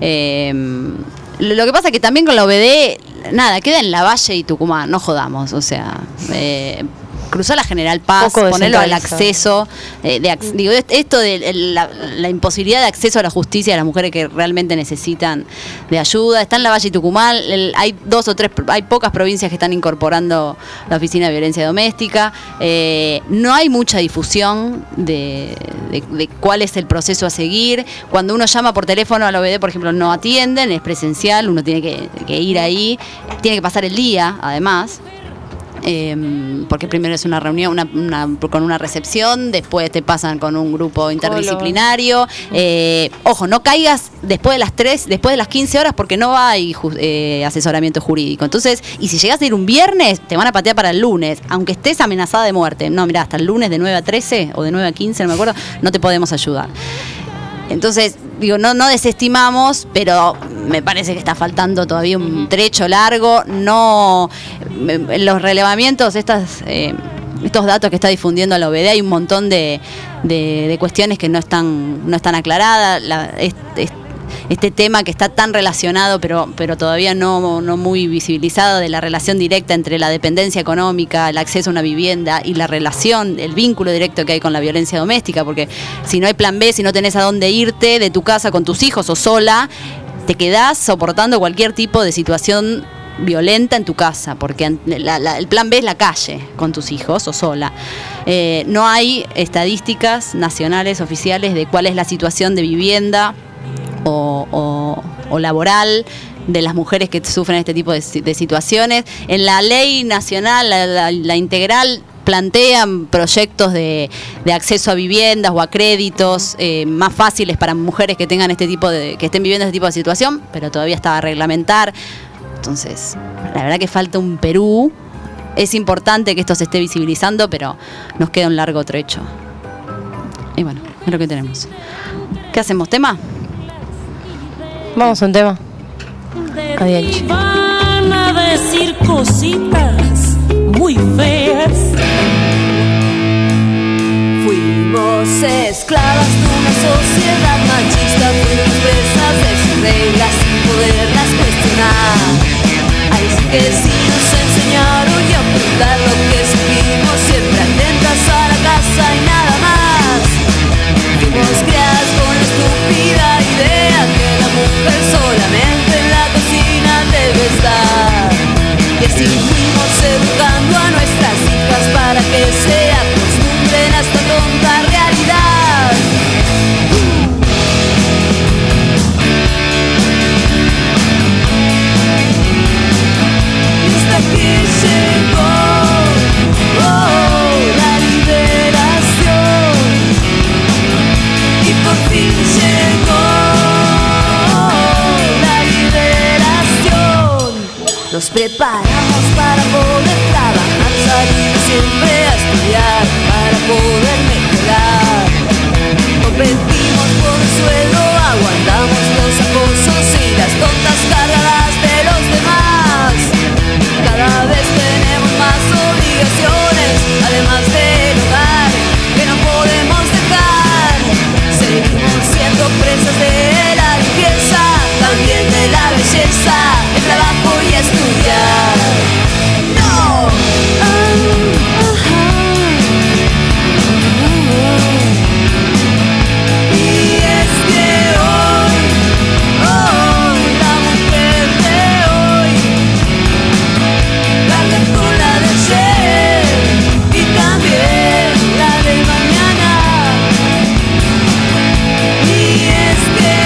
Speaker 5: Lo que pasa es que también con la OBD, nada, queda en Lavalle y Tucumán, no jodamos, o sea, cruzar la General Paz, ponerlo al acceso, digo, esto de la imposibilidad de acceso a la justicia de las mujeres que realmente necesitan de ayuda, está en Lavalle y Tucumán, hay 2 o 3, hay pocas provincias que están incorporando la Oficina de Violencia Doméstica, no hay mucha difusión de cuál es el proceso a seguir. Cuando uno llama por teléfono a la OBD, por ejemplo, no atienden, es presencial, uno tiene que ir ahí, tiene que pasar el día, además. Porque primero es una reunión con una recepción, después te pasan con un grupo interdisciplinario. Ojo, no caigas después de las 3, después de las 15 horas, porque no hay asesoramiento jurídico. Entonces, y si llegas a ir un viernes, te van a patear para el lunes, aunque estés amenazada de muerte. No, mirá, hasta el lunes de 9 a 13 o de 9 a 15, no me acuerdo, no te podemos ayudar. Entonces, digo, no desestimamos, pero me parece que está faltando todavía un trecho largo. No, en los relevamientos, estos datos que está difundiendo la OBD, hay un montón de cuestiones que no están aclaradas. Este tema que está tan relacionado, pero todavía no muy visibilizado, de la relación directa entre la dependencia económica, el acceso a una vivienda y la relación, el vínculo directo que hay con la violencia doméstica, porque si no hay plan B, si no tenés a dónde irte de tu casa con tus hijos o sola, te quedás soportando cualquier tipo de situación violenta en tu casa, porque el plan B es la calle con tus hijos o sola. No hay estadísticas nacionales oficiales de cuál es la situación de vivienda o laboral de las mujeres que sufren este tipo de situaciones. En la ley nacional, la integral, plantean proyectos de acceso a viviendas o a créditos más fáciles para mujeres que tengan que estén viviendo este tipo de situación, pero todavía está a reglamentar. Entonces, la verdad que falta un Perú. Es importante que esto se esté visibilizando, pero nos queda un largo trecho. Y bueno, es lo que tenemos. ¿Qué hacemos? ¿Tema?
Speaker 3: Vamos a un tema. Adiós.
Speaker 10: Van a decir cositas muy feas.
Speaker 1: Fuimos esclavas de una sociedad machista, fuimos presas de sus reglas sin poderlas cuestionar. Ahí sí que sí nos enseñaron y a ocultar lo que supimos, siempre atentas a la casa y nada más. Fuimos criadas con la estúpida idea que la mujer solamente en la cocina debe estar. Y así fuimos educando a nuestras hijas para que se acostumbren a esta tonta realidad. Y hasta que llegó la liberación, y por fin llegó la liberación. Nos preparamos para poder trabajar, salimos siempre a estudiar para poder mejorar. Competimos por el suelo, aguantamos los acosos y las tontas cargadas de los demás. Cada vez tenemos más obligaciones, además del hogar, que no podemos dejar. Seguimos siendo presas de la limpieza, también de la belleza, el trabajo y estudiar. ¡No! Y es que hoy, la mujer de hoy carga con la de ayer y también la de mañana. Y es que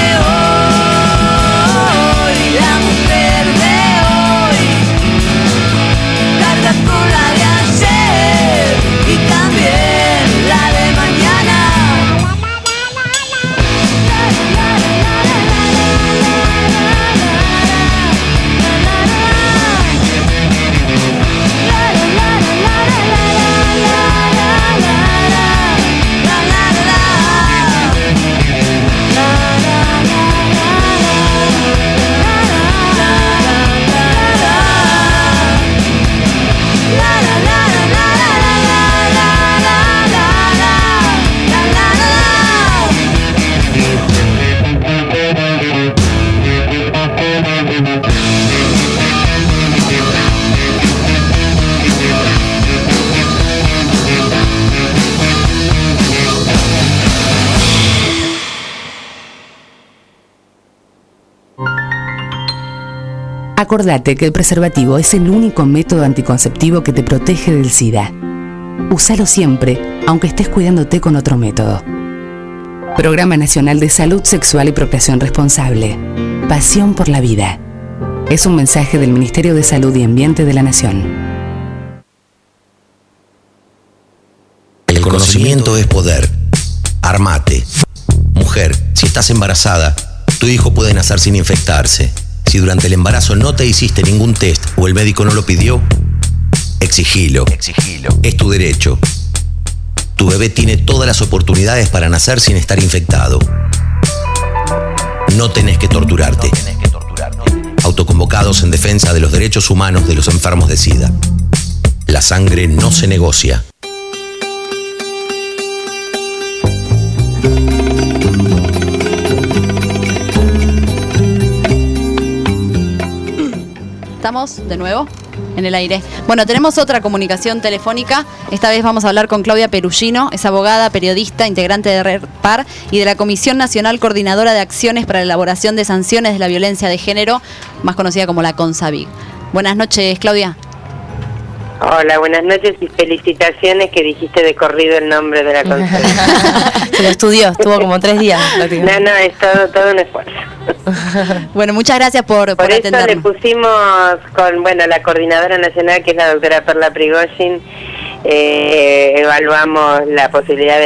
Speaker 1: hoy, la mujer de hoy carga con la de ayer y también la de mañana.
Speaker 11: Acordate que el preservativo es el único método anticonceptivo que te protege del SIDA. Úsalo siempre, aunque estés cuidándote con otro método. Programa Nacional de Salud Sexual y Procreación Responsable. Pasión por la vida. Es un mensaje del Ministerio de Salud y Ambiente de la Nación.
Speaker 12: El conocimiento es poder. Armate. Mujer, si estás embarazada, tu hijo puede nacer sin infectarse. Si durante el embarazo no te hiciste ningún test o el médico no lo pidió, exigilo. Es tu derecho. Tu bebé tiene todas las oportunidades para nacer sin estar infectado. No tenés que torturarte. Autoconvocados en defensa de los derechos humanos de los enfermos de SIDA. La sangre no se negocia.
Speaker 5: Estamos de nuevo en el aire. Bueno, tenemos otra comunicación telefónica. Esta vez vamos a hablar con Claudia Perugino, es abogada, periodista, integrante de Red Par y de la Comisión Nacional Coordinadora de Acciones para la Elaboración de Sanciones de la Violencia de Género, más conocida como la CONSAVIG. Buenas noches, Claudia.
Speaker 13: Hola, buenas noches y felicitaciones que dijiste de corrido el nombre de la CONSAVIG.
Speaker 3: Se lo estudió, estuvo como 3 días.
Speaker 13: No, es todo un esfuerzo.
Speaker 5: Bueno, muchas gracias por
Speaker 13: eso
Speaker 5: atendernos.
Speaker 13: le pusimos con la coordinadora nacional, que es la doctora Perla Prigozhin, evaluamos la posibilidad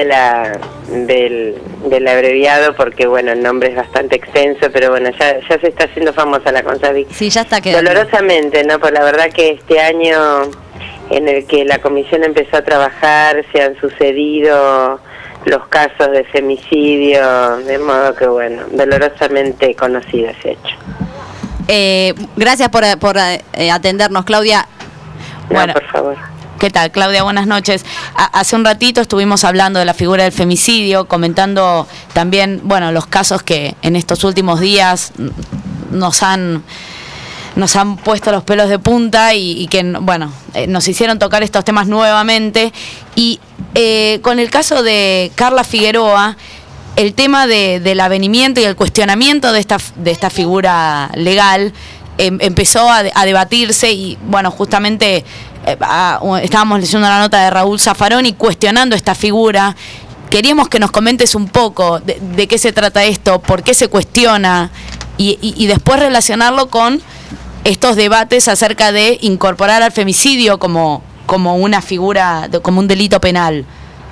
Speaker 13: del abreviado, porque el nombre es bastante extenso, pero ya se está haciendo famosa la CONSAVIG.
Speaker 5: Sí, ya está quedando.
Speaker 13: Dolorosamente, ¿no? Pues la verdad que este año en el que la comisión empezó a trabajar se han sucedido los casos de femicidio, de modo que dolorosamente conocido ese hecho.
Speaker 5: Gracias por atendernos, Claudia.
Speaker 13: Bueno, por favor.
Speaker 4: ¿Qué tal, Claudia? Buenas noches. Hace un ratito estuvimos hablando de la figura del femicidio, comentando también, los casos que en estos últimos días nos han puesto los pelos de punta y que, nos hicieron tocar estos temas nuevamente. Y con el caso de Carla Figueroa, el tema del avenimiento y el cuestionamiento de esta figura legal empezó a debatirse y, justamente estábamos leyendo la nota de Raúl Zaffaroni cuestionando esta figura. Queríamos que nos comentes un poco de qué se trata esto, por qué se cuestiona y después relacionarlo con estos debates acerca de incorporar al femicidio como una figura, como un delito penal.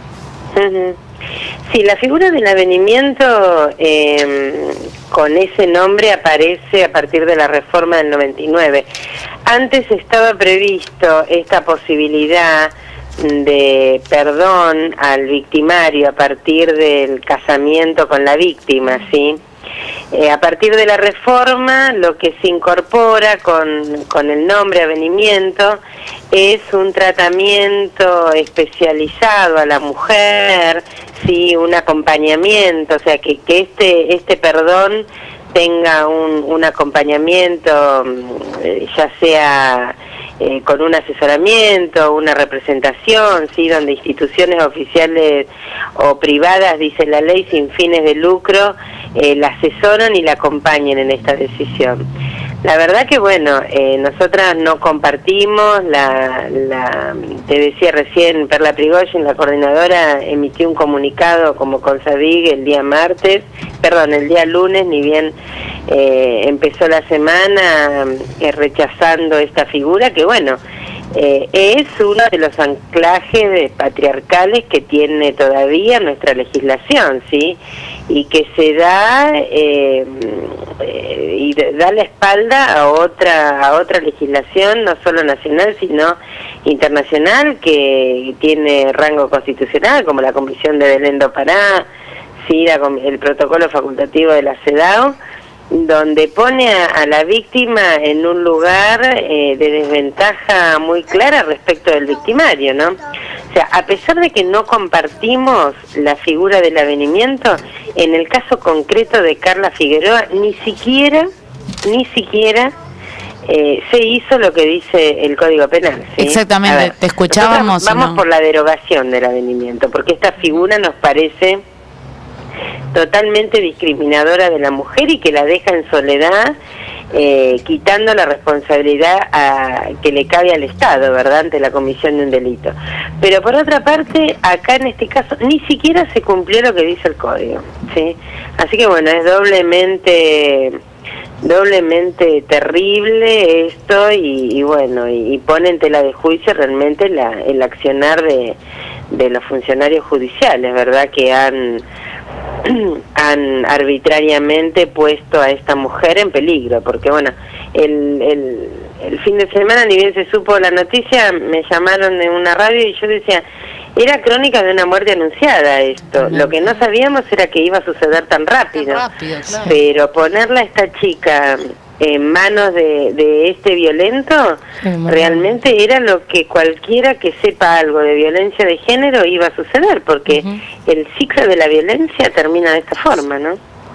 Speaker 13: Sí, la figura del avenimiento con ese nombre aparece a partir de la reforma del 99. Antes estaba previsto esta posibilidad de perdón al victimario a partir del casamiento con la víctima, ¿sí? A partir de la reforma, lo que se incorpora con el nombre avenimiento es un tratamiento especializado a la mujer, sí, un acompañamiento, o sea, que este perdón tenga un acompañamiento, ya sea con un asesoramiento, una representación, sí, donde instituciones oficiales o privadas, dice la ley, sin fines de lucro, la asesoran y la acompañan en esta decisión. La verdad que nosotras no compartimos, te decía recién, Perla Prigozhin, la coordinadora, emitió un comunicado como CONSAVIG el día lunes, ni bien empezó la semana, rechazando esta figura que es uno de los anclajes patriarcales que tiene todavía nuestra legislación, ¿sí? Y que se da y da la espalda a otra legislación, no solo nacional, sino internacional, que tiene rango constitucional, como la Convención de Belén do Pará, ¿sí? El protocolo facultativo de la CEDAW, donde pone a la víctima en un lugar de desventaja muy clara respecto del victimario, ¿no? O sea, a pesar de que no compartimos la figura del avenimiento, en el caso concreto de Carla Figueroa, ni siquiera se hizo lo que dice el Código Penal, ¿sí?
Speaker 4: Exactamente, te escuchábamos.
Speaker 13: Vamos por la derogación del avenimiento, porque esta figura nos parece totalmente discriminadora de la mujer y que la deja en soledad, quitando la responsabilidad que le cabe al Estado, ¿verdad?, ante la comisión de un delito. Pero por otra parte, acá en este caso ni siquiera se cumplió lo que dice el Código, ¿sí? Así que es doblemente terrible esto y pone en tela de juicio realmente el accionar de los funcionarios judiciales, ¿verdad?, que han arbitrariamente puesto a esta mujer en peligro, porque el fin de semana, ni bien se supo la noticia, me llamaron en una radio y yo decía, Era crónica de una muerte anunciada esto. Lo que no sabíamos era que iba a suceder tan rápido.
Speaker 4: Claro.
Speaker 13: Pero ponerla a esta chica en manos de este violento, realmente era lo que cualquiera que sepa algo de violencia de género iba a suceder, porque el ciclo de la violencia termina de esta forma, ¿no?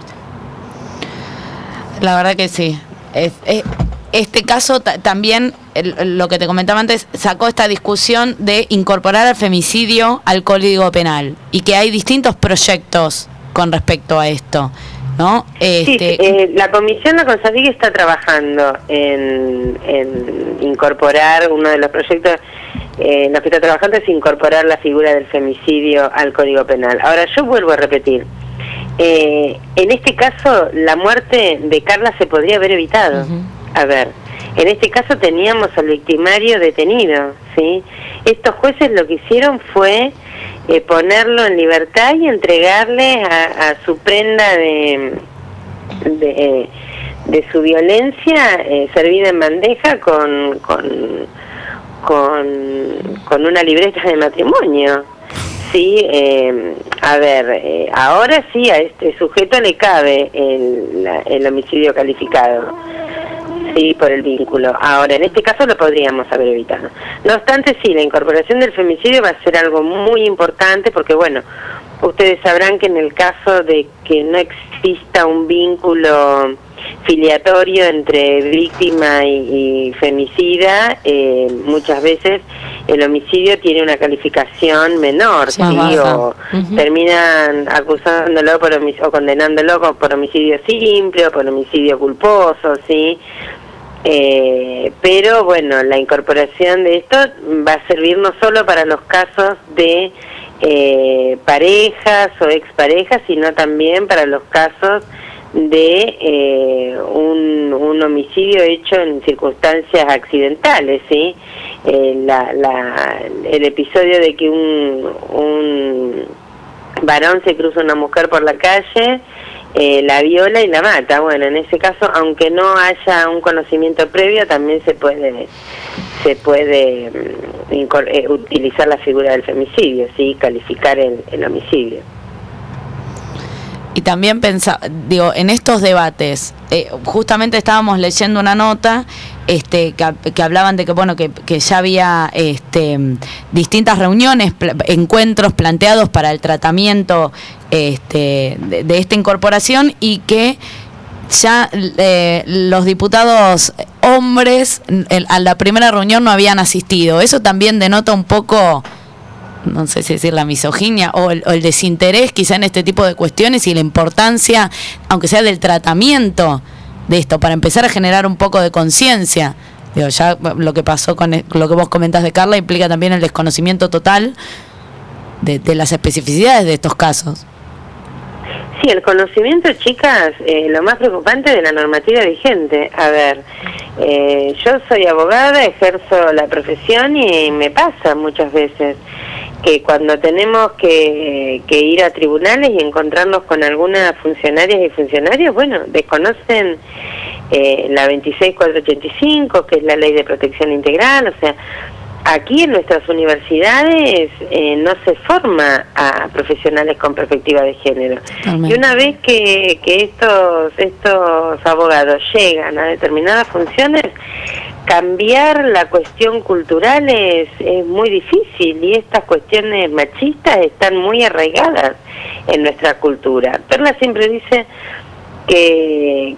Speaker 4: La verdad que sí. Este caso también, lo que te comentaba antes, sacó esta discusión de incorporar el femicidio al Código Penal y que hay distintos proyectos con respecto a esto, ¿no?
Speaker 13: Sí, la Comisión La Consadig está trabajando en incorporar, uno de los proyectos en los que está trabajando es incorporar la figura del femicidio al Código Penal. Ahora, yo vuelvo a repetir, en este caso la muerte de Carla se podría haber evitado. A ver, en este caso teníamos al victimario detenido, ¿sí? Estos jueces lo que hicieron fue ponerlo en libertad y entregarle a su prenda de su violencia servida en bandeja con una libreta de matrimonio. Sí, a ver, ahora sí a este sujeto le cabe el homicidio calificado, sí, por el vínculo. Ahora, en este caso lo podríamos haber evitado. No obstante, sí, la incorporación del femicidio va a ser algo muy importante porque, bueno, ustedes sabrán que en el caso de que no exista un vínculo filiatorio entre víctima y femicida, muchas veces el homicidio tiene una calificación menor, ¿sí? O terminan acusándolo o condenándolo por homicidio simple o por homicidio culposo, ¿sí? Pero bueno, la incorporación de esto va a servir no solo para los casos de parejas o exparejas, sino también para los casos de un homicidio hecho en circunstancias accidentales, ¿sí? El episodio de que un varón se cruza una mujer por la calle, la viola y la mata. Bueno, en ese caso, aunque no haya un conocimiento previo, también se puede utilizar la figura del femicidio, ¿sí? Calificar el homicidio.
Speaker 4: Y también en estos debates, justamente estábamos leyendo una nota que hablaban de que bueno que ya había distintas reuniones, encuentros planteados para el tratamiento de esta incorporación y que ya los diputados hombres a la primera reunión no habían asistido. Eso también denota un poco, no sé si decir la misoginia o el desinterés quizá en este tipo de cuestiones y la importancia, aunque sea del tratamiento de esto, para empezar a generar un poco de conciencia. Digo, ya lo que pasó con lo que vos comentás de Carla implica también el desconocimiento total de las especificidades de estos casos.
Speaker 13: Sí, el conocimiento, chicas, lo más preocupante de la normativa vigente. A ver, yo soy abogada, ejerzo la profesión y me pasa muchas veces que cuando tenemos que ir a tribunales y encontrarnos con algunas funcionarias y funcionarios, bueno, desconocen la 26485, que es la Ley de Protección Integral. O sea, aquí en nuestras universidades no se forma a profesionales con perspectiva de género. Totalmente. Y una vez que estos abogados llegan a determinadas funciones, cambiar la cuestión cultural es muy difícil, y estas cuestiones machistas están muy arraigadas en nuestra cultura. Perla siempre dice que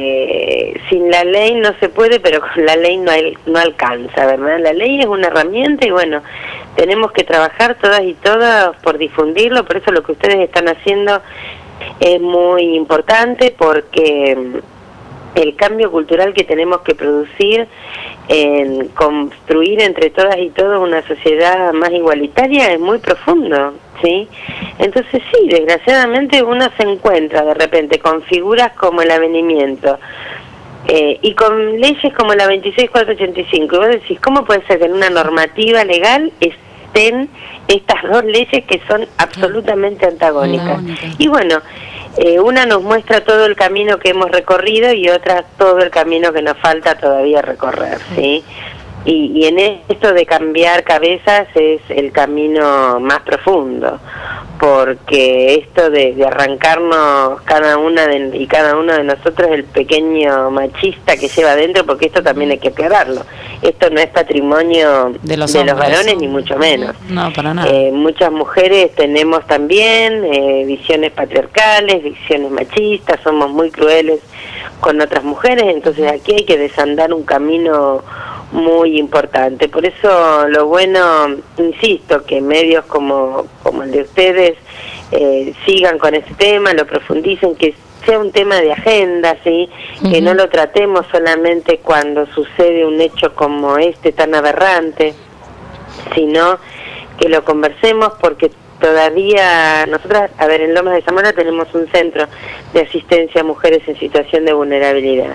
Speaker 13: sin la ley no se puede, pero con la ley no alcanza, ¿verdad? La ley es una herramienta y bueno, tenemos que trabajar todas y todas por difundirlo. Por eso lo que ustedes están haciendo es muy importante, porque el cambio cultural que tenemos que producir en construir entre todas y todos una sociedad más igualitaria es muy profundo, ¿sí? Entonces sí, desgraciadamente uno se encuentra de repente con figuras como el avenimiento y con leyes como la 26485, y vos decís, ¿cómo puede ser que en una normativa legal estén estas dos leyes que son absolutamente antagónicas? Y bueno, una nos muestra todo el camino que hemos recorrido y otra todo el camino que nos falta todavía recorrer, ¿sí? Y en esto de cambiar cabezas es el camino más profundo, porque esto de arrancarnos cada uno de nosotros el pequeño machista que lleva adentro, porque esto también hay que aclararlo, esto no es patrimonio de los varones ni mucho menos.
Speaker 4: No, para nada.
Speaker 13: Muchas mujeres tenemos también visiones patriarcales, visiones machistas, somos muy crueles con otras mujeres, entonces aquí hay que desandar un camino muy importante. Por eso lo bueno, insisto, que medios como el de ustedes sigan con este tema, lo profundicen, que sea un tema de agenda, ¿sí? Que no lo tratemos solamente cuando sucede un hecho como este tan aberrante, sino que lo conversemos, porque todavía nosotras, en Lomas de Zamora tenemos un centro de asistencia a mujeres en situación de vulnerabilidad.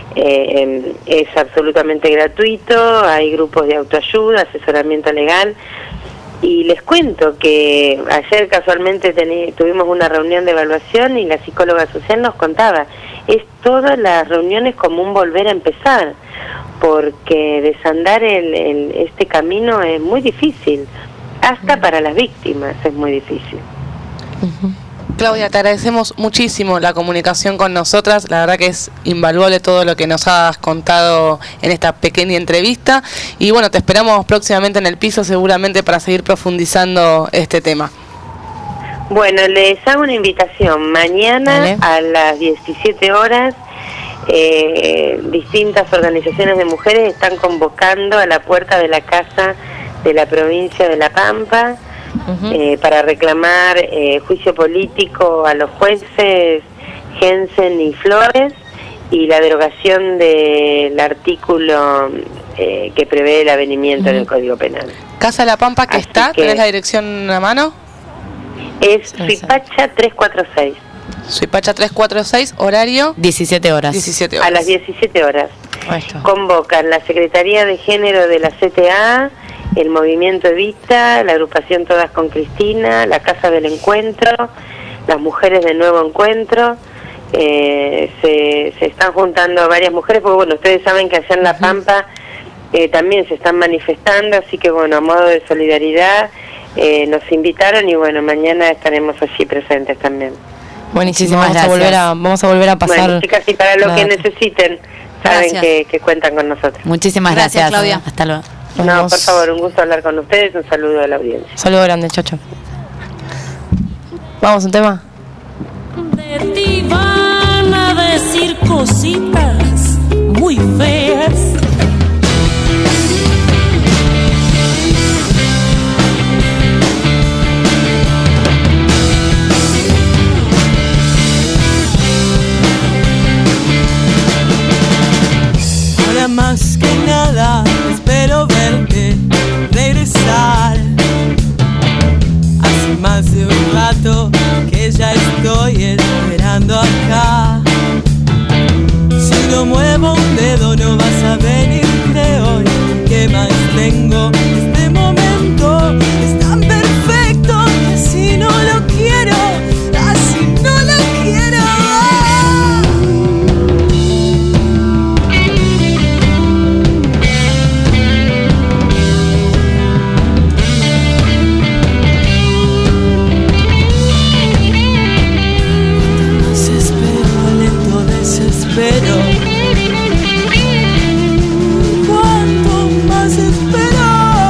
Speaker 13: Es absolutamente gratuito, hay grupos de autoayuda, asesoramiento legal, y les cuento que ayer casualmente tuvimos una reunión de evaluación y la psicóloga social nos contaba, es todas las reuniones como un volver a empezar, porque desandar este camino es muy difícil, hasta para las víctimas es muy difícil.
Speaker 2: Claudia, te agradecemos muchísimo la comunicación con nosotras, la verdad que es invaluable todo lo que nos has contado en esta pequeña entrevista, y bueno, te esperamos próximamente en el piso seguramente para seguir profundizando este tema.
Speaker 13: Bueno, les hago una invitación, mañana a las 17 horas distintas organizaciones de mujeres están convocando a la puerta de la Casa de la Provincia de La Pampa, para reclamar juicio político a los jueces Jensen y Flores y la derogación del artículo que prevé el avenimiento en el Código Penal.
Speaker 2: Casa de La Pampa, que está, ¿tenés la dirección a mano?
Speaker 13: Es Suipacha 346.
Speaker 2: Suipacha 346, horario
Speaker 4: 17 horas.
Speaker 2: 17 horas.
Speaker 13: A las 17 horas. Convocan la Secretaría de Género de la CTA, el Movimiento Evita, la agrupación Todas con Cristina, la Casa del Encuentro, las mujeres de Nuevo Encuentro. Se están juntando varias mujeres, porque bueno, ustedes saben que allá en La Pampa también se están manifestando, así que bueno, a modo de solidaridad nos invitaron y bueno, mañana estaremos allí presentes también.
Speaker 3: Buenísimo, vamos a volver a pasar.
Speaker 13: Bueno, chicas, y para lo que necesiten, saben que cuentan con nosotros.
Speaker 4: Muchísimas gracias, Claudia. Hasta luego.
Speaker 13: No, por favor, un gusto hablar con ustedes, un saludo a la audiencia.
Speaker 3: Saludo grande, chocho. Vamos, un tema.
Speaker 10: De ti van a decir cositas muy feas.
Speaker 14: Ahora más que nada espero verte regresar. Hace más de un rato que ya estoy esperando acá. Si no muevo un dedo no vas a venir, creo. ¿Qué más tengo? Este momento es tan perfecto que si no lo quiero, así no lo quiero. Pero cuánto más espero.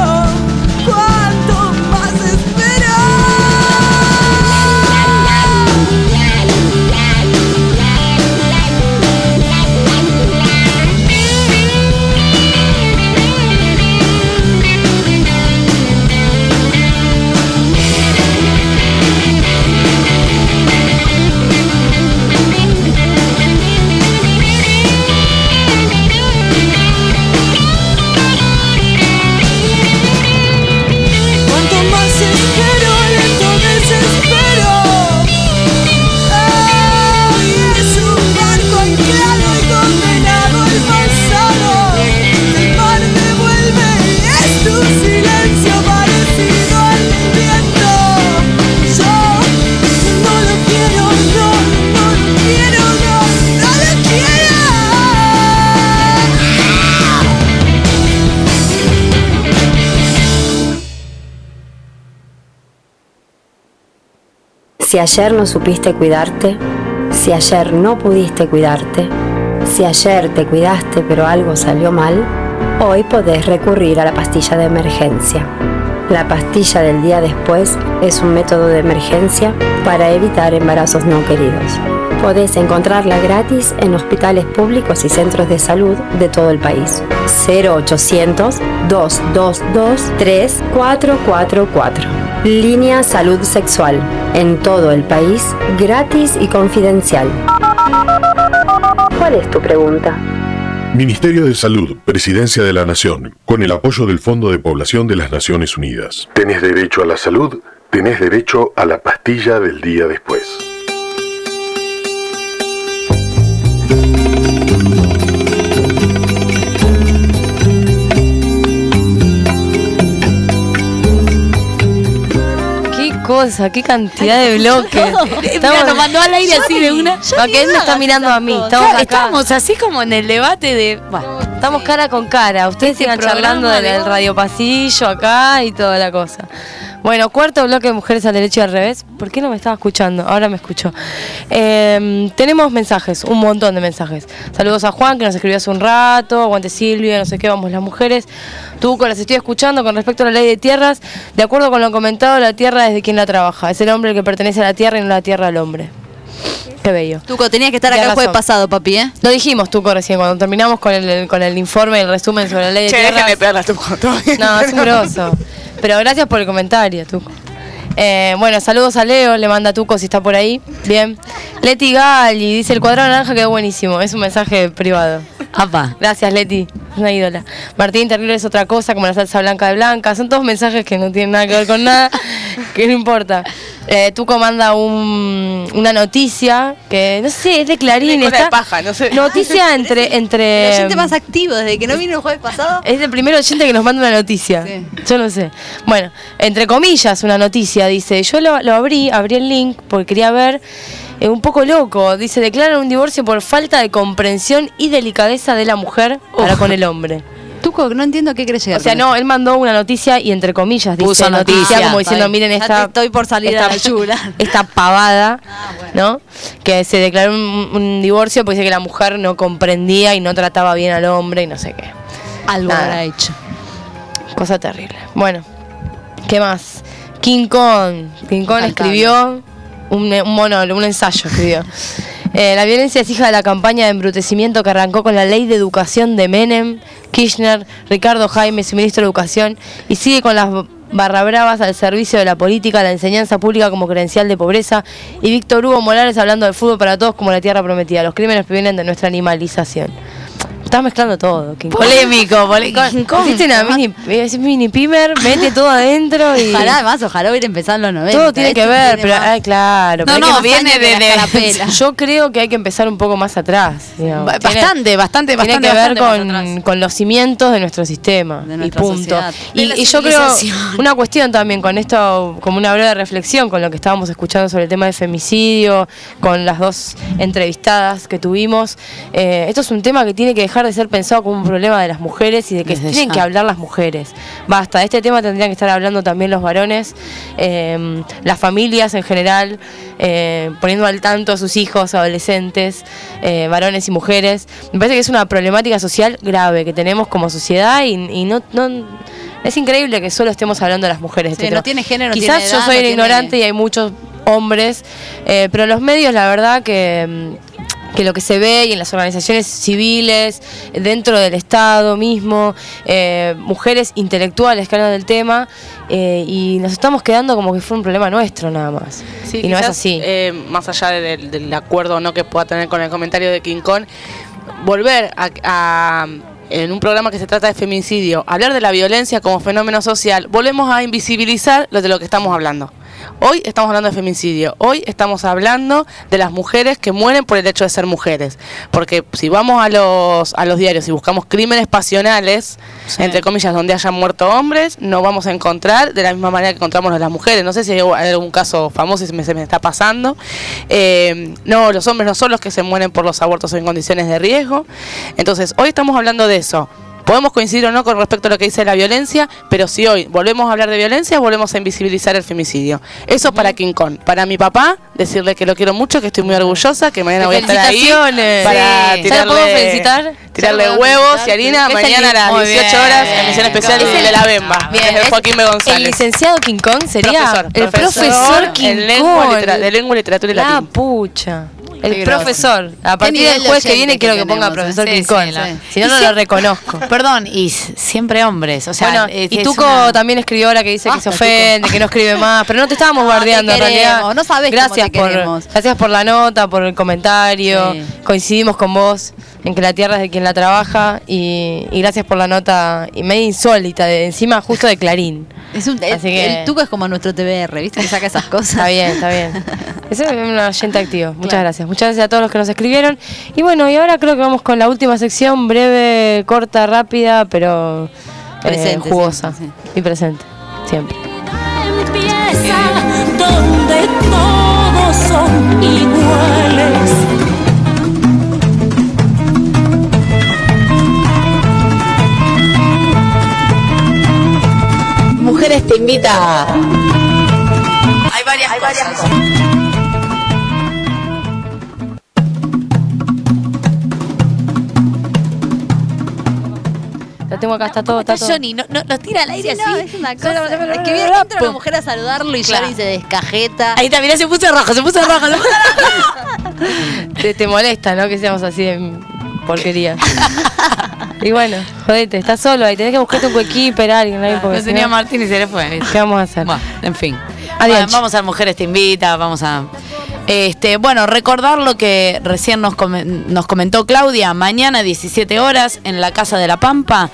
Speaker 15: Si ayer no supiste cuidarte, si ayer no pudiste cuidarte, si ayer te cuidaste pero algo salió mal, hoy podés recurrir a la pastilla de emergencia. La pastilla del día después es un método de emergencia para evitar embarazos no queridos. Podés encontrarla gratis en hospitales públicos y centros de salud de todo el país. 0800-222-3444. Línea Salud Sexual. En todo el país, gratis y confidencial. ¿Cuál es tu pregunta?
Speaker 16: Ministerio de Salud, Presidencia de la Nación, con el apoyo del Fondo de Población de las Naciones Unidas. ¿Tenés derecho a la salud? Tenés derecho a la pastilla del día después.
Speaker 3: Cosa, qué cantidad de bloques.
Speaker 4: Nos mandó al aire así de una.
Speaker 3: Porque él me está mirando a mí.
Speaker 4: Estamos así como en el debate de.
Speaker 3: Bueno, estamos cara con cara. Ustedes sigan charlando del radio pasillo acá y toda la cosa. Bueno, cuarto bloque de Mujeres al Derecho y al Revés. ¿Por qué no me estaba escuchando? Ahora me escucho. Tenemos mensajes, un montón de mensajes. Saludos a Juan, que nos escribió hace un rato. Aguante Silvia, no sé qué, vamos las mujeres. Tuco, las estoy escuchando con respecto a la ley de tierras. De acuerdo con lo comentado, la tierra es de quien la trabaja. Es el hombre el que pertenece a la tierra y no la tierra al hombre. Qué bello.
Speaker 5: Tuco, tenías que estar acá el jueves pasado, papi, ¿eh?
Speaker 3: Lo dijimos, Tuco, recién, cuando terminamos con el informe, el resumen sobre la ley de tierras.
Speaker 2: Déjame pegarla, Tuco.
Speaker 3: No, es un grosso. Pero gracias por el comentario, Tuco. Bueno, saludos a Leo, le manda Tuco si está por ahí. Bien. Leti Gali dice: el cuadrado naranja quedó buenísimo. Es un mensaje privado.
Speaker 4: Apa.
Speaker 3: Gracias, Leti. Una ídola. Martín Terrible es otra cosa, como la salsa blanca de Blanca. Son todos mensajes que no tienen nada que ver con nada, que no importa. Tuco manda una noticia que, no sé, es de Clarín.
Speaker 2: Está de paja, no sé.
Speaker 3: Noticia entre
Speaker 5: el oyente más activo desde que no vino el jueves pasado.
Speaker 3: Es el primer oyente que nos manda una noticia. Sí. Yo no sé. Bueno, entre comillas, una noticia, dice. Yo lo abrí el link porque quería ver. Un poco loco, dice: declaran un divorcio por falta de comprensión y delicadeza de la mujer para con el hombre.
Speaker 5: Tuco, no entiendo qué querés llegar.
Speaker 3: O sea, no, él mandó una noticia y entre comillas dice
Speaker 4: puso noticia,
Speaker 3: como diciendo: miren esta,
Speaker 5: estoy por salir a la chula.
Speaker 3: Esta pavada, bueno, ¿no? Que se declaró un divorcio porque dice que la mujer no comprendía y no trataba bien al hombre y no sé qué.
Speaker 5: Algo habrá hecho.
Speaker 3: Cosa terrible. Bueno, ¿qué más? King Kong escribió un ensayo escribió. La violencia es hija de la campaña de embrutecimiento que arrancó con la ley de educación de Menem, Kirchner, Ricardo Jaime, su ministro de Educación, y sigue con las barra bravas al servicio de la política, la enseñanza pública como credencial de pobreza, y Víctor Hugo Morales hablando del fútbol para todos como la tierra prometida. Los crímenes provienen de nuestra animalización. Estás mezclando todo.
Speaker 4: Polémico.
Speaker 3: Hiciste una mini pimer, mete todo adentro y...
Speaker 5: Ojalá hubiera empezado en los 90.
Speaker 3: Todo tiene que ver, pero claro.
Speaker 4: No, viene de
Speaker 3: Yo creo que hay que empezar un poco más atrás. Digamos.
Speaker 4: Bastante.
Speaker 3: Tiene que ver con los cimientos de nuestro sistema. Y punto. Y yo creo, una cuestión también con esto, como una breve reflexión con lo que estábamos escuchando sobre el tema de femicidio, con las dos entrevistadas que tuvimos. Esto es un tema que tiene que dejar de ser pensado como un problema de las mujeres y de que tienen que hablar las mujeres. Basta, de este tema tendrían que estar hablando también los varones, las familias en general, poniendo al tanto a sus hijos, adolescentes, varones y mujeres. Me parece que es una problemática social grave que tenemos como sociedad y no es increíble que solo estemos hablando de las mujeres.
Speaker 5: Sí, no tiene género,
Speaker 3: quizás
Speaker 5: tiene edad,
Speaker 3: yo soy ignorante y hay muchos hombres, pero los medios, la verdad que lo que se ve y en las organizaciones civiles, dentro del Estado mismo, mujeres intelectuales que hablan del tema, y nos estamos quedando como que fue un problema nuestro nada más.
Speaker 2: Sí,
Speaker 3: y no es así.
Speaker 2: Más allá del acuerdo o no que pueda tener con el comentario de King Kong, volver a en un programa que se trata de feminicidio, hablar de la violencia como fenómeno social, volvemos a invisibilizar de lo que estamos hablando. Hoy estamos hablando de feminicidio, hoy estamos hablando de las mujeres que mueren por el hecho de ser mujeres, porque si vamos a los diarios y buscamos crímenes pasionales, entre comillas, donde hayan muerto hombres, no vamos a encontrar de la misma manera que encontramos a las mujeres. No sé si hay algún caso famoso y se me está pasando. No, los hombres no son los que se mueren por los abortos en condiciones de riesgo. Entonces, hoy estamos hablando de eso. Podemos coincidir o no con respecto a lo que dice la violencia, pero si hoy volvemos a hablar de violencia, volvemos a invisibilizar el femicidio. Eso para King Kong. Para mi papá, decirle que lo quiero mucho, que estoy muy orgullosa, que mañana voy a estar ahí para tirarle huevos y harina mañana a las 18 horas en emisión especial de La Bemba. Desde Joaquín B. González.
Speaker 3: El licenciado King Kong sería
Speaker 2: el profesor King Kong de lengua, literatura y latín.
Speaker 3: La pucha. El profesor. A partir del jueves que viene quiero que ponga profesor King Kong. Si no, no lo reconozco.
Speaker 4: Perdón, y siempre hombres. O sea,
Speaker 3: bueno, y Tuco también escribió ahora que dice que se ofende, que no escribe más. Pero no te estábamos guardiando en realidad.
Speaker 5: No sabés
Speaker 3: gracias por la nota, por el comentario. Sí. Coincidimos con vos en que la tierra es de quien la trabaja. Y gracias por la nota medio insólita, encima justo de Clarín.
Speaker 5: El Tuco es como nuestro TBR, ¿viste? Que saca esas cosas.
Speaker 3: Está bien. Ese es un oyente activo. Muchas gracias. Muchas gracias a todos los que nos escribieron. Y bueno, y ahora creo que vamos con la última sección, breve, corta, rápida, pero jugosa. Siempre, sí. Y presente, siempre.
Speaker 10: Empieza donde todos son iguales.
Speaker 4: Mujeres te invita. Hay varias cosas.
Speaker 3: Lo tengo acá, está todo.
Speaker 4: Johnny, no tira al aire así.
Speaker 5: No, es una cosa. Es que viene entra una mujer a saludarlo y Johnny se descajeta.
Speaker 4: Ahí está, mirá, se puso rojo.
Speaker 3: Te molesta, ¿no? Que seamos así de porquería. Y bueno, jodete, estás solo ahí, tenés que buscarte un coequiper, alguien ahí.
Speaker 4: Lo tenía Martín y se le fue.
Speaker 3: ¿Qué vamos a hacer?
Speaker 4: Bueno, en fin. Bueno, vamos a Mujeres te invita, vamos a... bueno, recordar lo que recién nos comentó Claudia. Mañana 17 horas en la Casa de la Pampa,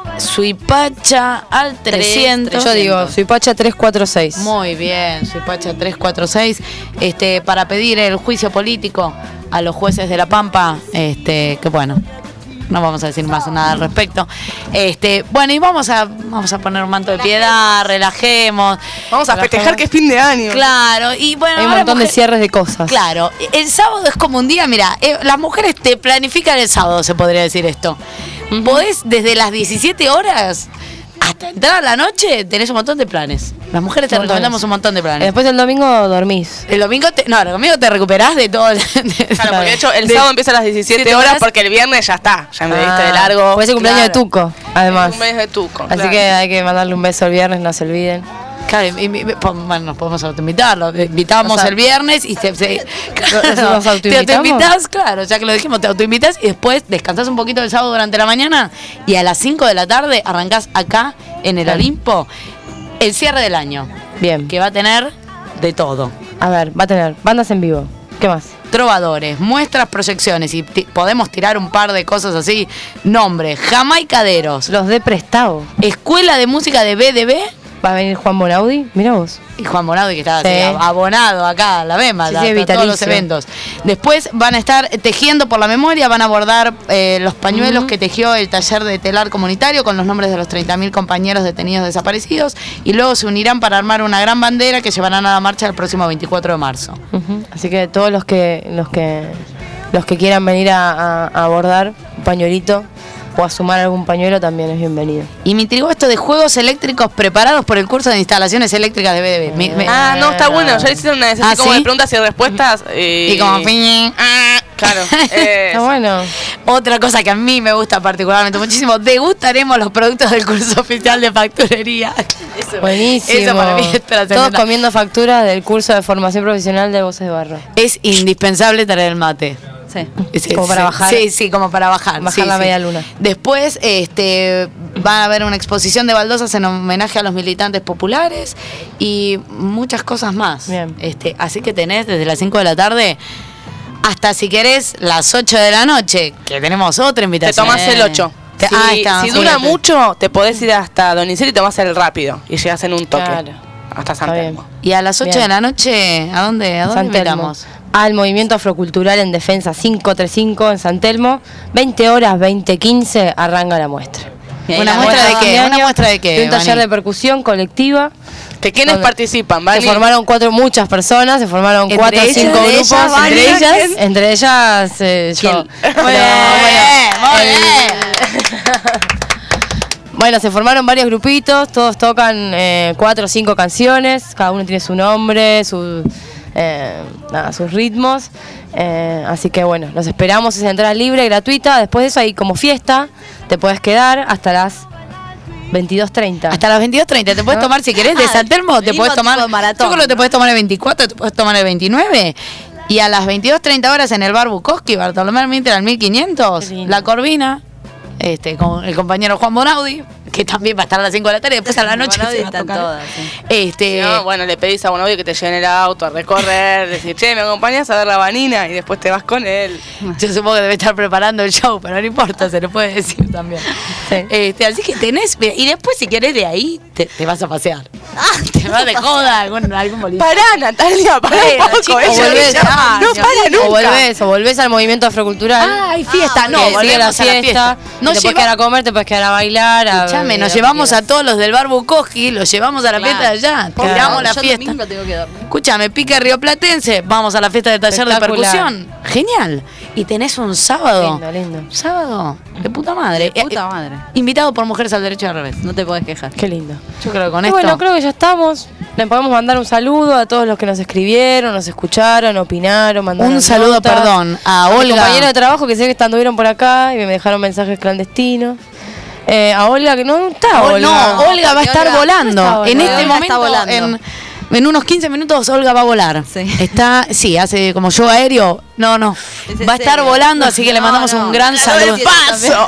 Speaker 4: Suipacha al 300.
Speaker 3: Yo digo, Suipacha 346.
Speaker 4: Muy bien, Suipacha 346. Para pedir el juicio político a los jueces de la Pampa, que bueno, no vamos a decir más nada al respecto. Bueno, y vamos a poner un manto de piedad, relajemos.
Speaker 2: Vamos a festejar que es fin de año.
Speaker 4: Claro, y bueno,
Speaker 3: hay un montón de cierres de cosas.
Speaker 4: Claro, el sábado es como un día, mira, las mujeres te planifican el sábado, se podría decir esto. Podés desde las 17 horas hasta entrar a la noche, tenés un montón de planes. Las mujeres te recomendamos un montón de planes.
Speaker 3: Después del domingo dormís.
Speaker 4: El domingo te recuperás de todo.
Speaker 2: Claro, porque de hecho el sábado empieza a las 17 horas porque el viernes ya está. Ya me diste de largo.
Speaker 3: Fue ese cumpleaños de Tuco, además.
Speaker 2: El cumpleaños de Tuco.
Speaker 3: Así que hay que mandarle un beso el viernes, no se olviden.
Speaker 4: Claro, bueno, nos podemos autoinvitarlo. Invitamos el viernes y
Speaker 3: ¿nos autoinvitamos?
Speaker 4: Te autoinvitás, claro, ya que lo dijimos, te autoinvitás y después descansás un poquito el sábado durante la mañana y a las 5 de la tarde arrancás acá en el Olimpo el cierre del año.
Speaker 3: Bien.
Speaker 4: Que va a tener de todo.
Speaker 3: A ver, va a tener bandas en vivo. ¿Qué más?
Speaker 4: Trovadores, muestras, proyecciones y podemos tirar un par de cosas así. Nombre, Jamaicaderos.
Speaker 3: Los de Prestado.
Speaker 4: Escuela de Música de BDB.
Speaker 3: Va a venir Juan Bonaudi, mira vos.
Speaker 4: Y Juan Bonaudi que está abonado acá a la Bemba, a todos los eventos. Después van a estar tejiendo por la memoria, van a abordar los pañuelos que tejió el taller de telar comunitario con los nombres de los 30.000 compañeros detenidos desaparecidos y luego se unirán para armar una gran bandera que llevarán a la marcha el próximo 24 de marzo.
Speaker 3: Así que todos los que quieran venir a abordar un pañuelito o a sumar algún pañuelo también es bienvenido.
Speaker 4: Y me intrigó esto de juegos eléctricos preparados por el curso de instalaciones eléctricas de BDB.
Speaker 2: No, está bueno. Ya hicieron una de como de preguntas y respuestas.
Speaker 4: Y como
Speaker 2: claro.
Speaker 3: Está bueno.
Speaker 4: Otra cosa que a mí me gusta particularmente muchísimo, degustaremos los productos del curso oficial de facturería.
Speaker 3: Buenísimo.
Speaker 4: Eso para mí es trascendental.
Speaker 3: Todos comiendo facturas del curso de formación profesional de Voces de Barro.
Speaker 4: Es indispensable traer el mate.
Speaker 3: Como para bajar.
Speaker 4: Sí, como para bajar.
Speaker 3: Bajar la media luna.
Speaker 4: Después va a haber una exposición de baldosas en homenaje a los militantes populares y muchas cosas más.
Speaker 3: Bien.
Speaker 4: Así que tenés desde las 5 de la tarde hasta, si querés, las 8 de la noche, que tenemos otra invitación.
Speaker 2: Te tomás el 8. Si dura mucho, te podés ir hasta Donicel y tomás el rápido y llegás en un toque. Claro. Hasta San Telmo.
Speaker 4: Y a las 8 de la noche, ¿a dónde invitamos?
Speaker 3: Al Movimiento Afrocultural en Defensa 535 en San Telmo. 20 horas, 20:15, arranca la muestra.
Speaker 4: ¿Una muestra de qué? ¿Una muestra de qué?
Speaker 3: Un taller de percusión colectiva.
Speaker 2: ¿De quiénes participan?
Speaker 3: Se formaron muchas personas, se formaron 4 o 5 grupos. Entre ellas yo.
Speaker 4: Muy bien.
Speaker 3: Bueno, se formaron varios grupitos, todos tocan 4 o 5 canciones, cada uno tiene su nombre, sus ritmos. Así que bueno, los esperamos, es entrada libre, gratuita. Después de eso hay como fiesta, te puedes quedar hasta las 22:30.
Speaker 4: Hasta las 22:30 te puedes tomar, si querés, de San Telmo, te puedes tomar. Yo creo que te puedes tomar el 24, te puedes tomar el 29. Y a las 22:30 horas en el bar Bukowski, Bartolomé Almendra, al 1500, La Corvina, con el compañero Juan Bonaudi, que también va a estar a las 5 de la tarde, después a la noche se va a tocar.
Speaker 5: Todas, sí.
Speaker 2: No, bueno, le pedís a Bonaudi que te lleven el auto a recorrer, decir, che, ¿me acompañas a ver la vanina? Y después te vas con él.
Speaker 4: Yo supongo que debe estar preparando el show, pero no importa, se lo puede decir también. Sí. Así que tenés, y después si querés de ahí, te vas a pasear. Te vas de joda a algún boliche.
Speaker 2: Pará, Natalia, pará un poco.
Speaker 3: O volvés,
Speaker 2: no para nunca.
Speaker 3: O volvés al movimiento afrocultural.
Speaker 4: Hay fiesta, no,
Speaker 3: sigue la
Speaker 4: volvemos a la
Speaker 3: fiesta.
Speaker 4: No
Speaker 3: te puedes quedar a comer, te puedes quedar a bailar.
Speaker 4: Escuchame, nos llevamos a todos los del bar Bukowski, los llevamos a la fiesta de allá. Tiramos la fiesta. Escúchame, pique rioplatense, vamos a la fiesta del taller de percusión. Genial. Y tenés un sábado.
Speaker 3: Lindo.
Speaker 4: Un sábado de puta madre.
Speaker 5: Puta madre.
Speaker 4: Invitado por Mujeres al Derecho y al Revés.
Speaker 5: No te podés quejar.
Speaker 3: Qué lindo.
Speaker 4: Yo creo que con
Speaker 3: y
Speaker 4: esto.
Speaker 3: Bueno, creo que ya estamos. Le podemos mandar un saludo a todos los que nos escribieron, nos escucharon, opinaron, mandaron
Speaker 4: Un saludo,
Speaker 3: notas.
Speaker 4: perdón, a
Speaker 3: mi
Speaker 4: Olga.
Speaker 3: compañero de trabajo que sé que anduvieron por acá y me dejaron mensajes clandestinos. A Olga, que no está Olga.
Speaker 4: No, Olga va a estar volando.
Speaker 3: No está Olga.
Speaker 4: En este
Speaker 3: Olga
Speaker 4: momento,
Speaker 3: está volando.
Speaker 4: en unos 15 minutos, Olga va a volar. Sí, hace como show aéreo. No. Va a estar volando, así que le mandamos un gran saludo. ¡Paso!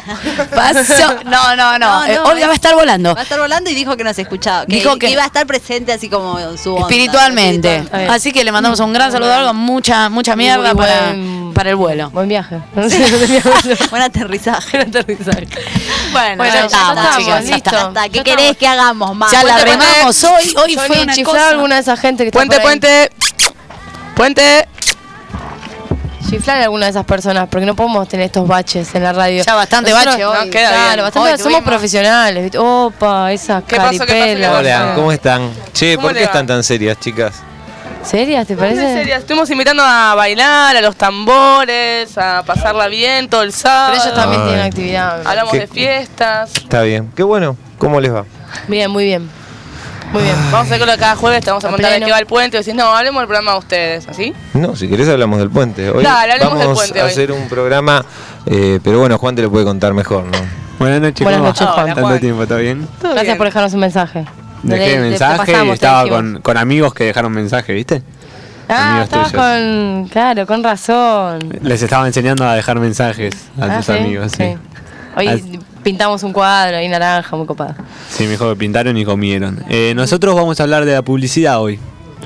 Speaker 4: No. Olga va a estar volando.
Speaker 5: Va a estar volando y dijo que nos escuchaba.
Speaker 4: Dijo que
Speaker 5: iba a estar presente así como su onda.
Speaker 4: Espiritualmente. Así que le mandamos un gran saludo a Olga. Mucha mierda para el vuelo.
Speaker 3: Buen viaje.
Speaker 5: Buen aterrizaje.
Speaker 4: Bueno, ya estamos, chicas.
Speaker 5: Ya está. ¿Qué querés que hagamos más?
Speaker 4: Ya la remamos hoy. Hoy fue una
Speaker 3: chiflar
Speaker 4: cosa.
Speaker 3: alguna de esa gente que está por ahí.
Speaker 2: Puente.
Speaker 3: Chiflar a alguna de esas personas, porque no podemos tener estos baches en la radio.
Speaker 4: Ya bastante bache hoy.
Speaker 2: No, queda
Speaker 3: Claro,
Speaker 2: bien.
Speaker 3: bastante,
Speaker 2: Hoy
Speaker 3: somos
Speaker 2: tuvimos-
Speaker 3: profesionales. ¿viste? Opa, esa
Speaker 2: ¿Qué pasó?
Speaker 3: caripela.
Speaker 17: Hola, ¿cómo están? Che,
Speaker 2: ¿Cómo
Speaker 17: ¿por
Speaker 2: le
Speaker 17: qué
Speaker 2: va?
Speaker 17: están tan serias, chicas?
Speaker 3: ¿Serias, te
Speaker 2: En
Speaker 3: parece?
Speaker 2: serio, estuvimos invitando a bailar, a los tambores, a pasarla bien todo el sábado.
Speaker 3: Pero ellos también
Speaker 17: Ay.
Speaker 3: tienen actividad.
Speaker 2: Hablamos
Speaker 17: ¿Qué?
Speaker 2: de fiestas.
Speaker 17: Está bien. Qué bueno. ¿Cómo les va?
Speaker 3: Bien, muy bien. Muy bien.
Speaker 2: Vamos a hacerlo cada jueves, te vamos a
Speaker 3: A
Speaker 2: contar de
Speaker 3: pleno.
Speaker 2: qué va el puente. Y decís, no, hablemos del programa de ustedes, ¿así?
Speaker 17: No, si querés hablamos del puente. Hoy
Speaker 2: Dale, hablemos del
Speaker 17: vamos
Speaker 2: puente
Speaker 17: a
Speaker 2: hoy.
Speaker 17: hacer un programa, pero bueno, Juan te lo puede contar mejor, ¿no?
Speaker 18: Buenas noches,
Speaker 3: Buenas
Speaker 18: ¿cómo
Speaker 3: noches,
Speaker 18: va?
Speaker 3: Juan.
Speaker 18: Tanto tiempo, ¿todo bien?
Speaker 3: Gracias por dejarnos un mensaje.
Speaker 18: Dejé
Speaker 3: Te
Speaker 18: mensaje
Speaker 3: pasamos,
Speaker 18: y
Speaker 3: te
Speaker 18: estaba
Speaker 3: dijimos.
Speaker 18: con amigos que dejaron mensaje, ¿viste? Amigos
Speaker 3: Estabas
Speaker 18: tuyos.
Speaker 3: con... Claro, con razón.
Speaker 18: Les estaba enseñando a dejar mensajes a tus
Speaker 3: ¿sí?
Speaker 18: amigos, sí.
Speaker 3: Hoy pintamos un cuadro ahí naranja, muy copado.
Speaker 18: Sí, me dijo que pintaron y comieron. Nosotros vamos a hablar de la publicidad hoy.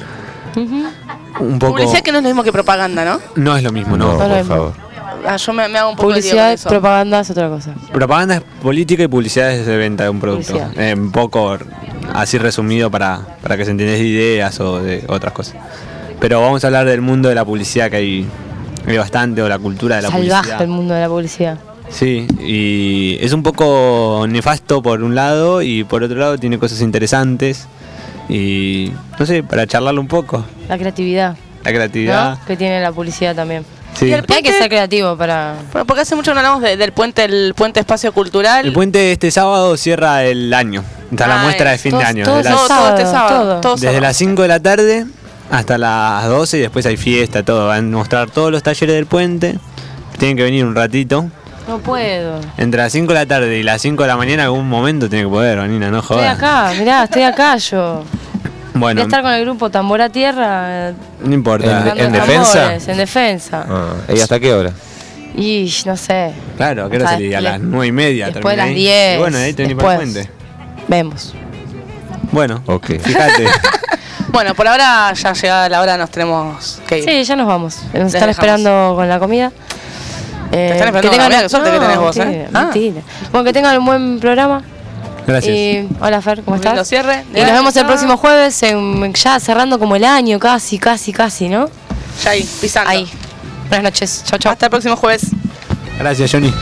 Speaker 18: Un poco...
Speaker 2: Publicidad que no es lo mismo que propaganda, ¿no?
Speaker 18: No es lo mismo, ¿no?
Speaker 3: No, por favor.
Speaker 2: Yo me hago un poco de lío con
Speaker 3: Publicidad,
Speaker 2: eso.
Speaker 3: propaganda es otra cosa.
Speaker 18: Propaganda es política y publicidad es de venta de un producto.
Speaker 3: Publicidad.
Speaker 18: Un poco así resumido para que se entiendan ideas o de otras cosas. Pero vamos a hablar del mundo de la publicidad, que hay bastante, o la cultura de la
Speaker 3: Salvaje
Speaker 18: publicidad.
Speaker 3: el mundo de la publicidad.
Speaker 18: Sí, y es un poco nefasto por un lado y por otro lado tiene cosas interesantes y no sé, para charlarlo un poco,
Speaker 3: La creatividad,
Speaker 18: la creatividad.
Speaker 3: ¿no? Que tiene la publicidad también.
Speaker 18: Sí.
Speaker 2: Y el
Speaker 3: Hay que ser creativo para...
Speaker 2: Bueno, porque hace mucho que no hablamos del puente, el puente espacio cultural.
Speaker 18: El puente este sábado cierra el año, está la muestra de fin de año.
Speaker 2: Todo
Speaker 18: de las-
Speaker 2: este sábado. todo
Speaker 18: desde
Speaker 2: sábado.
Speaker 18: las 5 de la tarde hasta las 12 y después hay fiesta, todo. Van a mostrar todos los talleres del puente, tienen que venir un ratito.
Speaker 3: No puedo.
Speaker 18: Entre las 5 de la tarde y las 5 de la mañana algún momento tiene que poder, Vanina, no
Speaker 3: Estoy
Speaker 18: jodas.
Speaker 3: acá, mirá, estoy acá yo. Voy
Speaker 18: Bueno,
Speaker 3: a estar con el grupo Tambor a Tierra.
Speaker 18: no importa.
Speaker 3: tocando
Speaker 17: ¿En
Speaker 3: tambores,
Speaker 17: defensa?
Speaker 3: En defensa.
Speaker 17: ¿Y hasta qué hora?
Speaker 3: Y no sé.
Speaker 18: Claro, ¿a qué hora
Speaker 3: O sea,
Speaker 18: salí? A las 9:30.
Speaker 3: después de
Speaker 18: terminé
Speaker 3: las
Speaker 18: ahí.
Speaker 3: 10,
Speaker 18: Y bueno, ahí tenés para el
Speaker 3: después.
Speaker 18: puente.
Speaker 3: Vemos.
Speaker 18: Bueno,
Speaker 17: Ok.
Speaker 18: fíjate.
Speaker 2: Bueno, por ahora ya llegada la hora nos tenemos que ir.
Speaker 3: Sí, ya nos vamos. Nos están
Speaker 2: dejamos.
Speaker 3: esperando con la comida.
Speaker 2: Te están esperando con la comida, qué suerte que tenés vos,
Speaker 3: mentira,
Speaker 2: Ah.
Speaker 3: mentira. Bueno, que tengan un buen programa.
Speaker 18: Gracias.
Speaker 3: Y, hola Fer, ¿cómo
Speaker 2: Lindo
Speaker 3: estás?
Speaker 2: cierre.
Speaker 3: Y nos vemos el próximo jueves, ya cerrando como el año, casi, ¿no?
Speaker 2: Ya ahí, pisando.
Speaker 3: Ahí. Buenas noches. Chau, chau.
Speaker 2: Hasta el próximo jueves.
Speaker 18: Gracias, Johnny.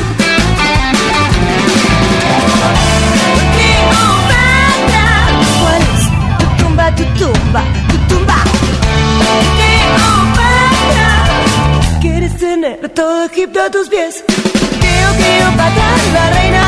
Speaker 10: Cuando
Speaker 19: tener todo Egipto a tus pies. Cleopatra, la reina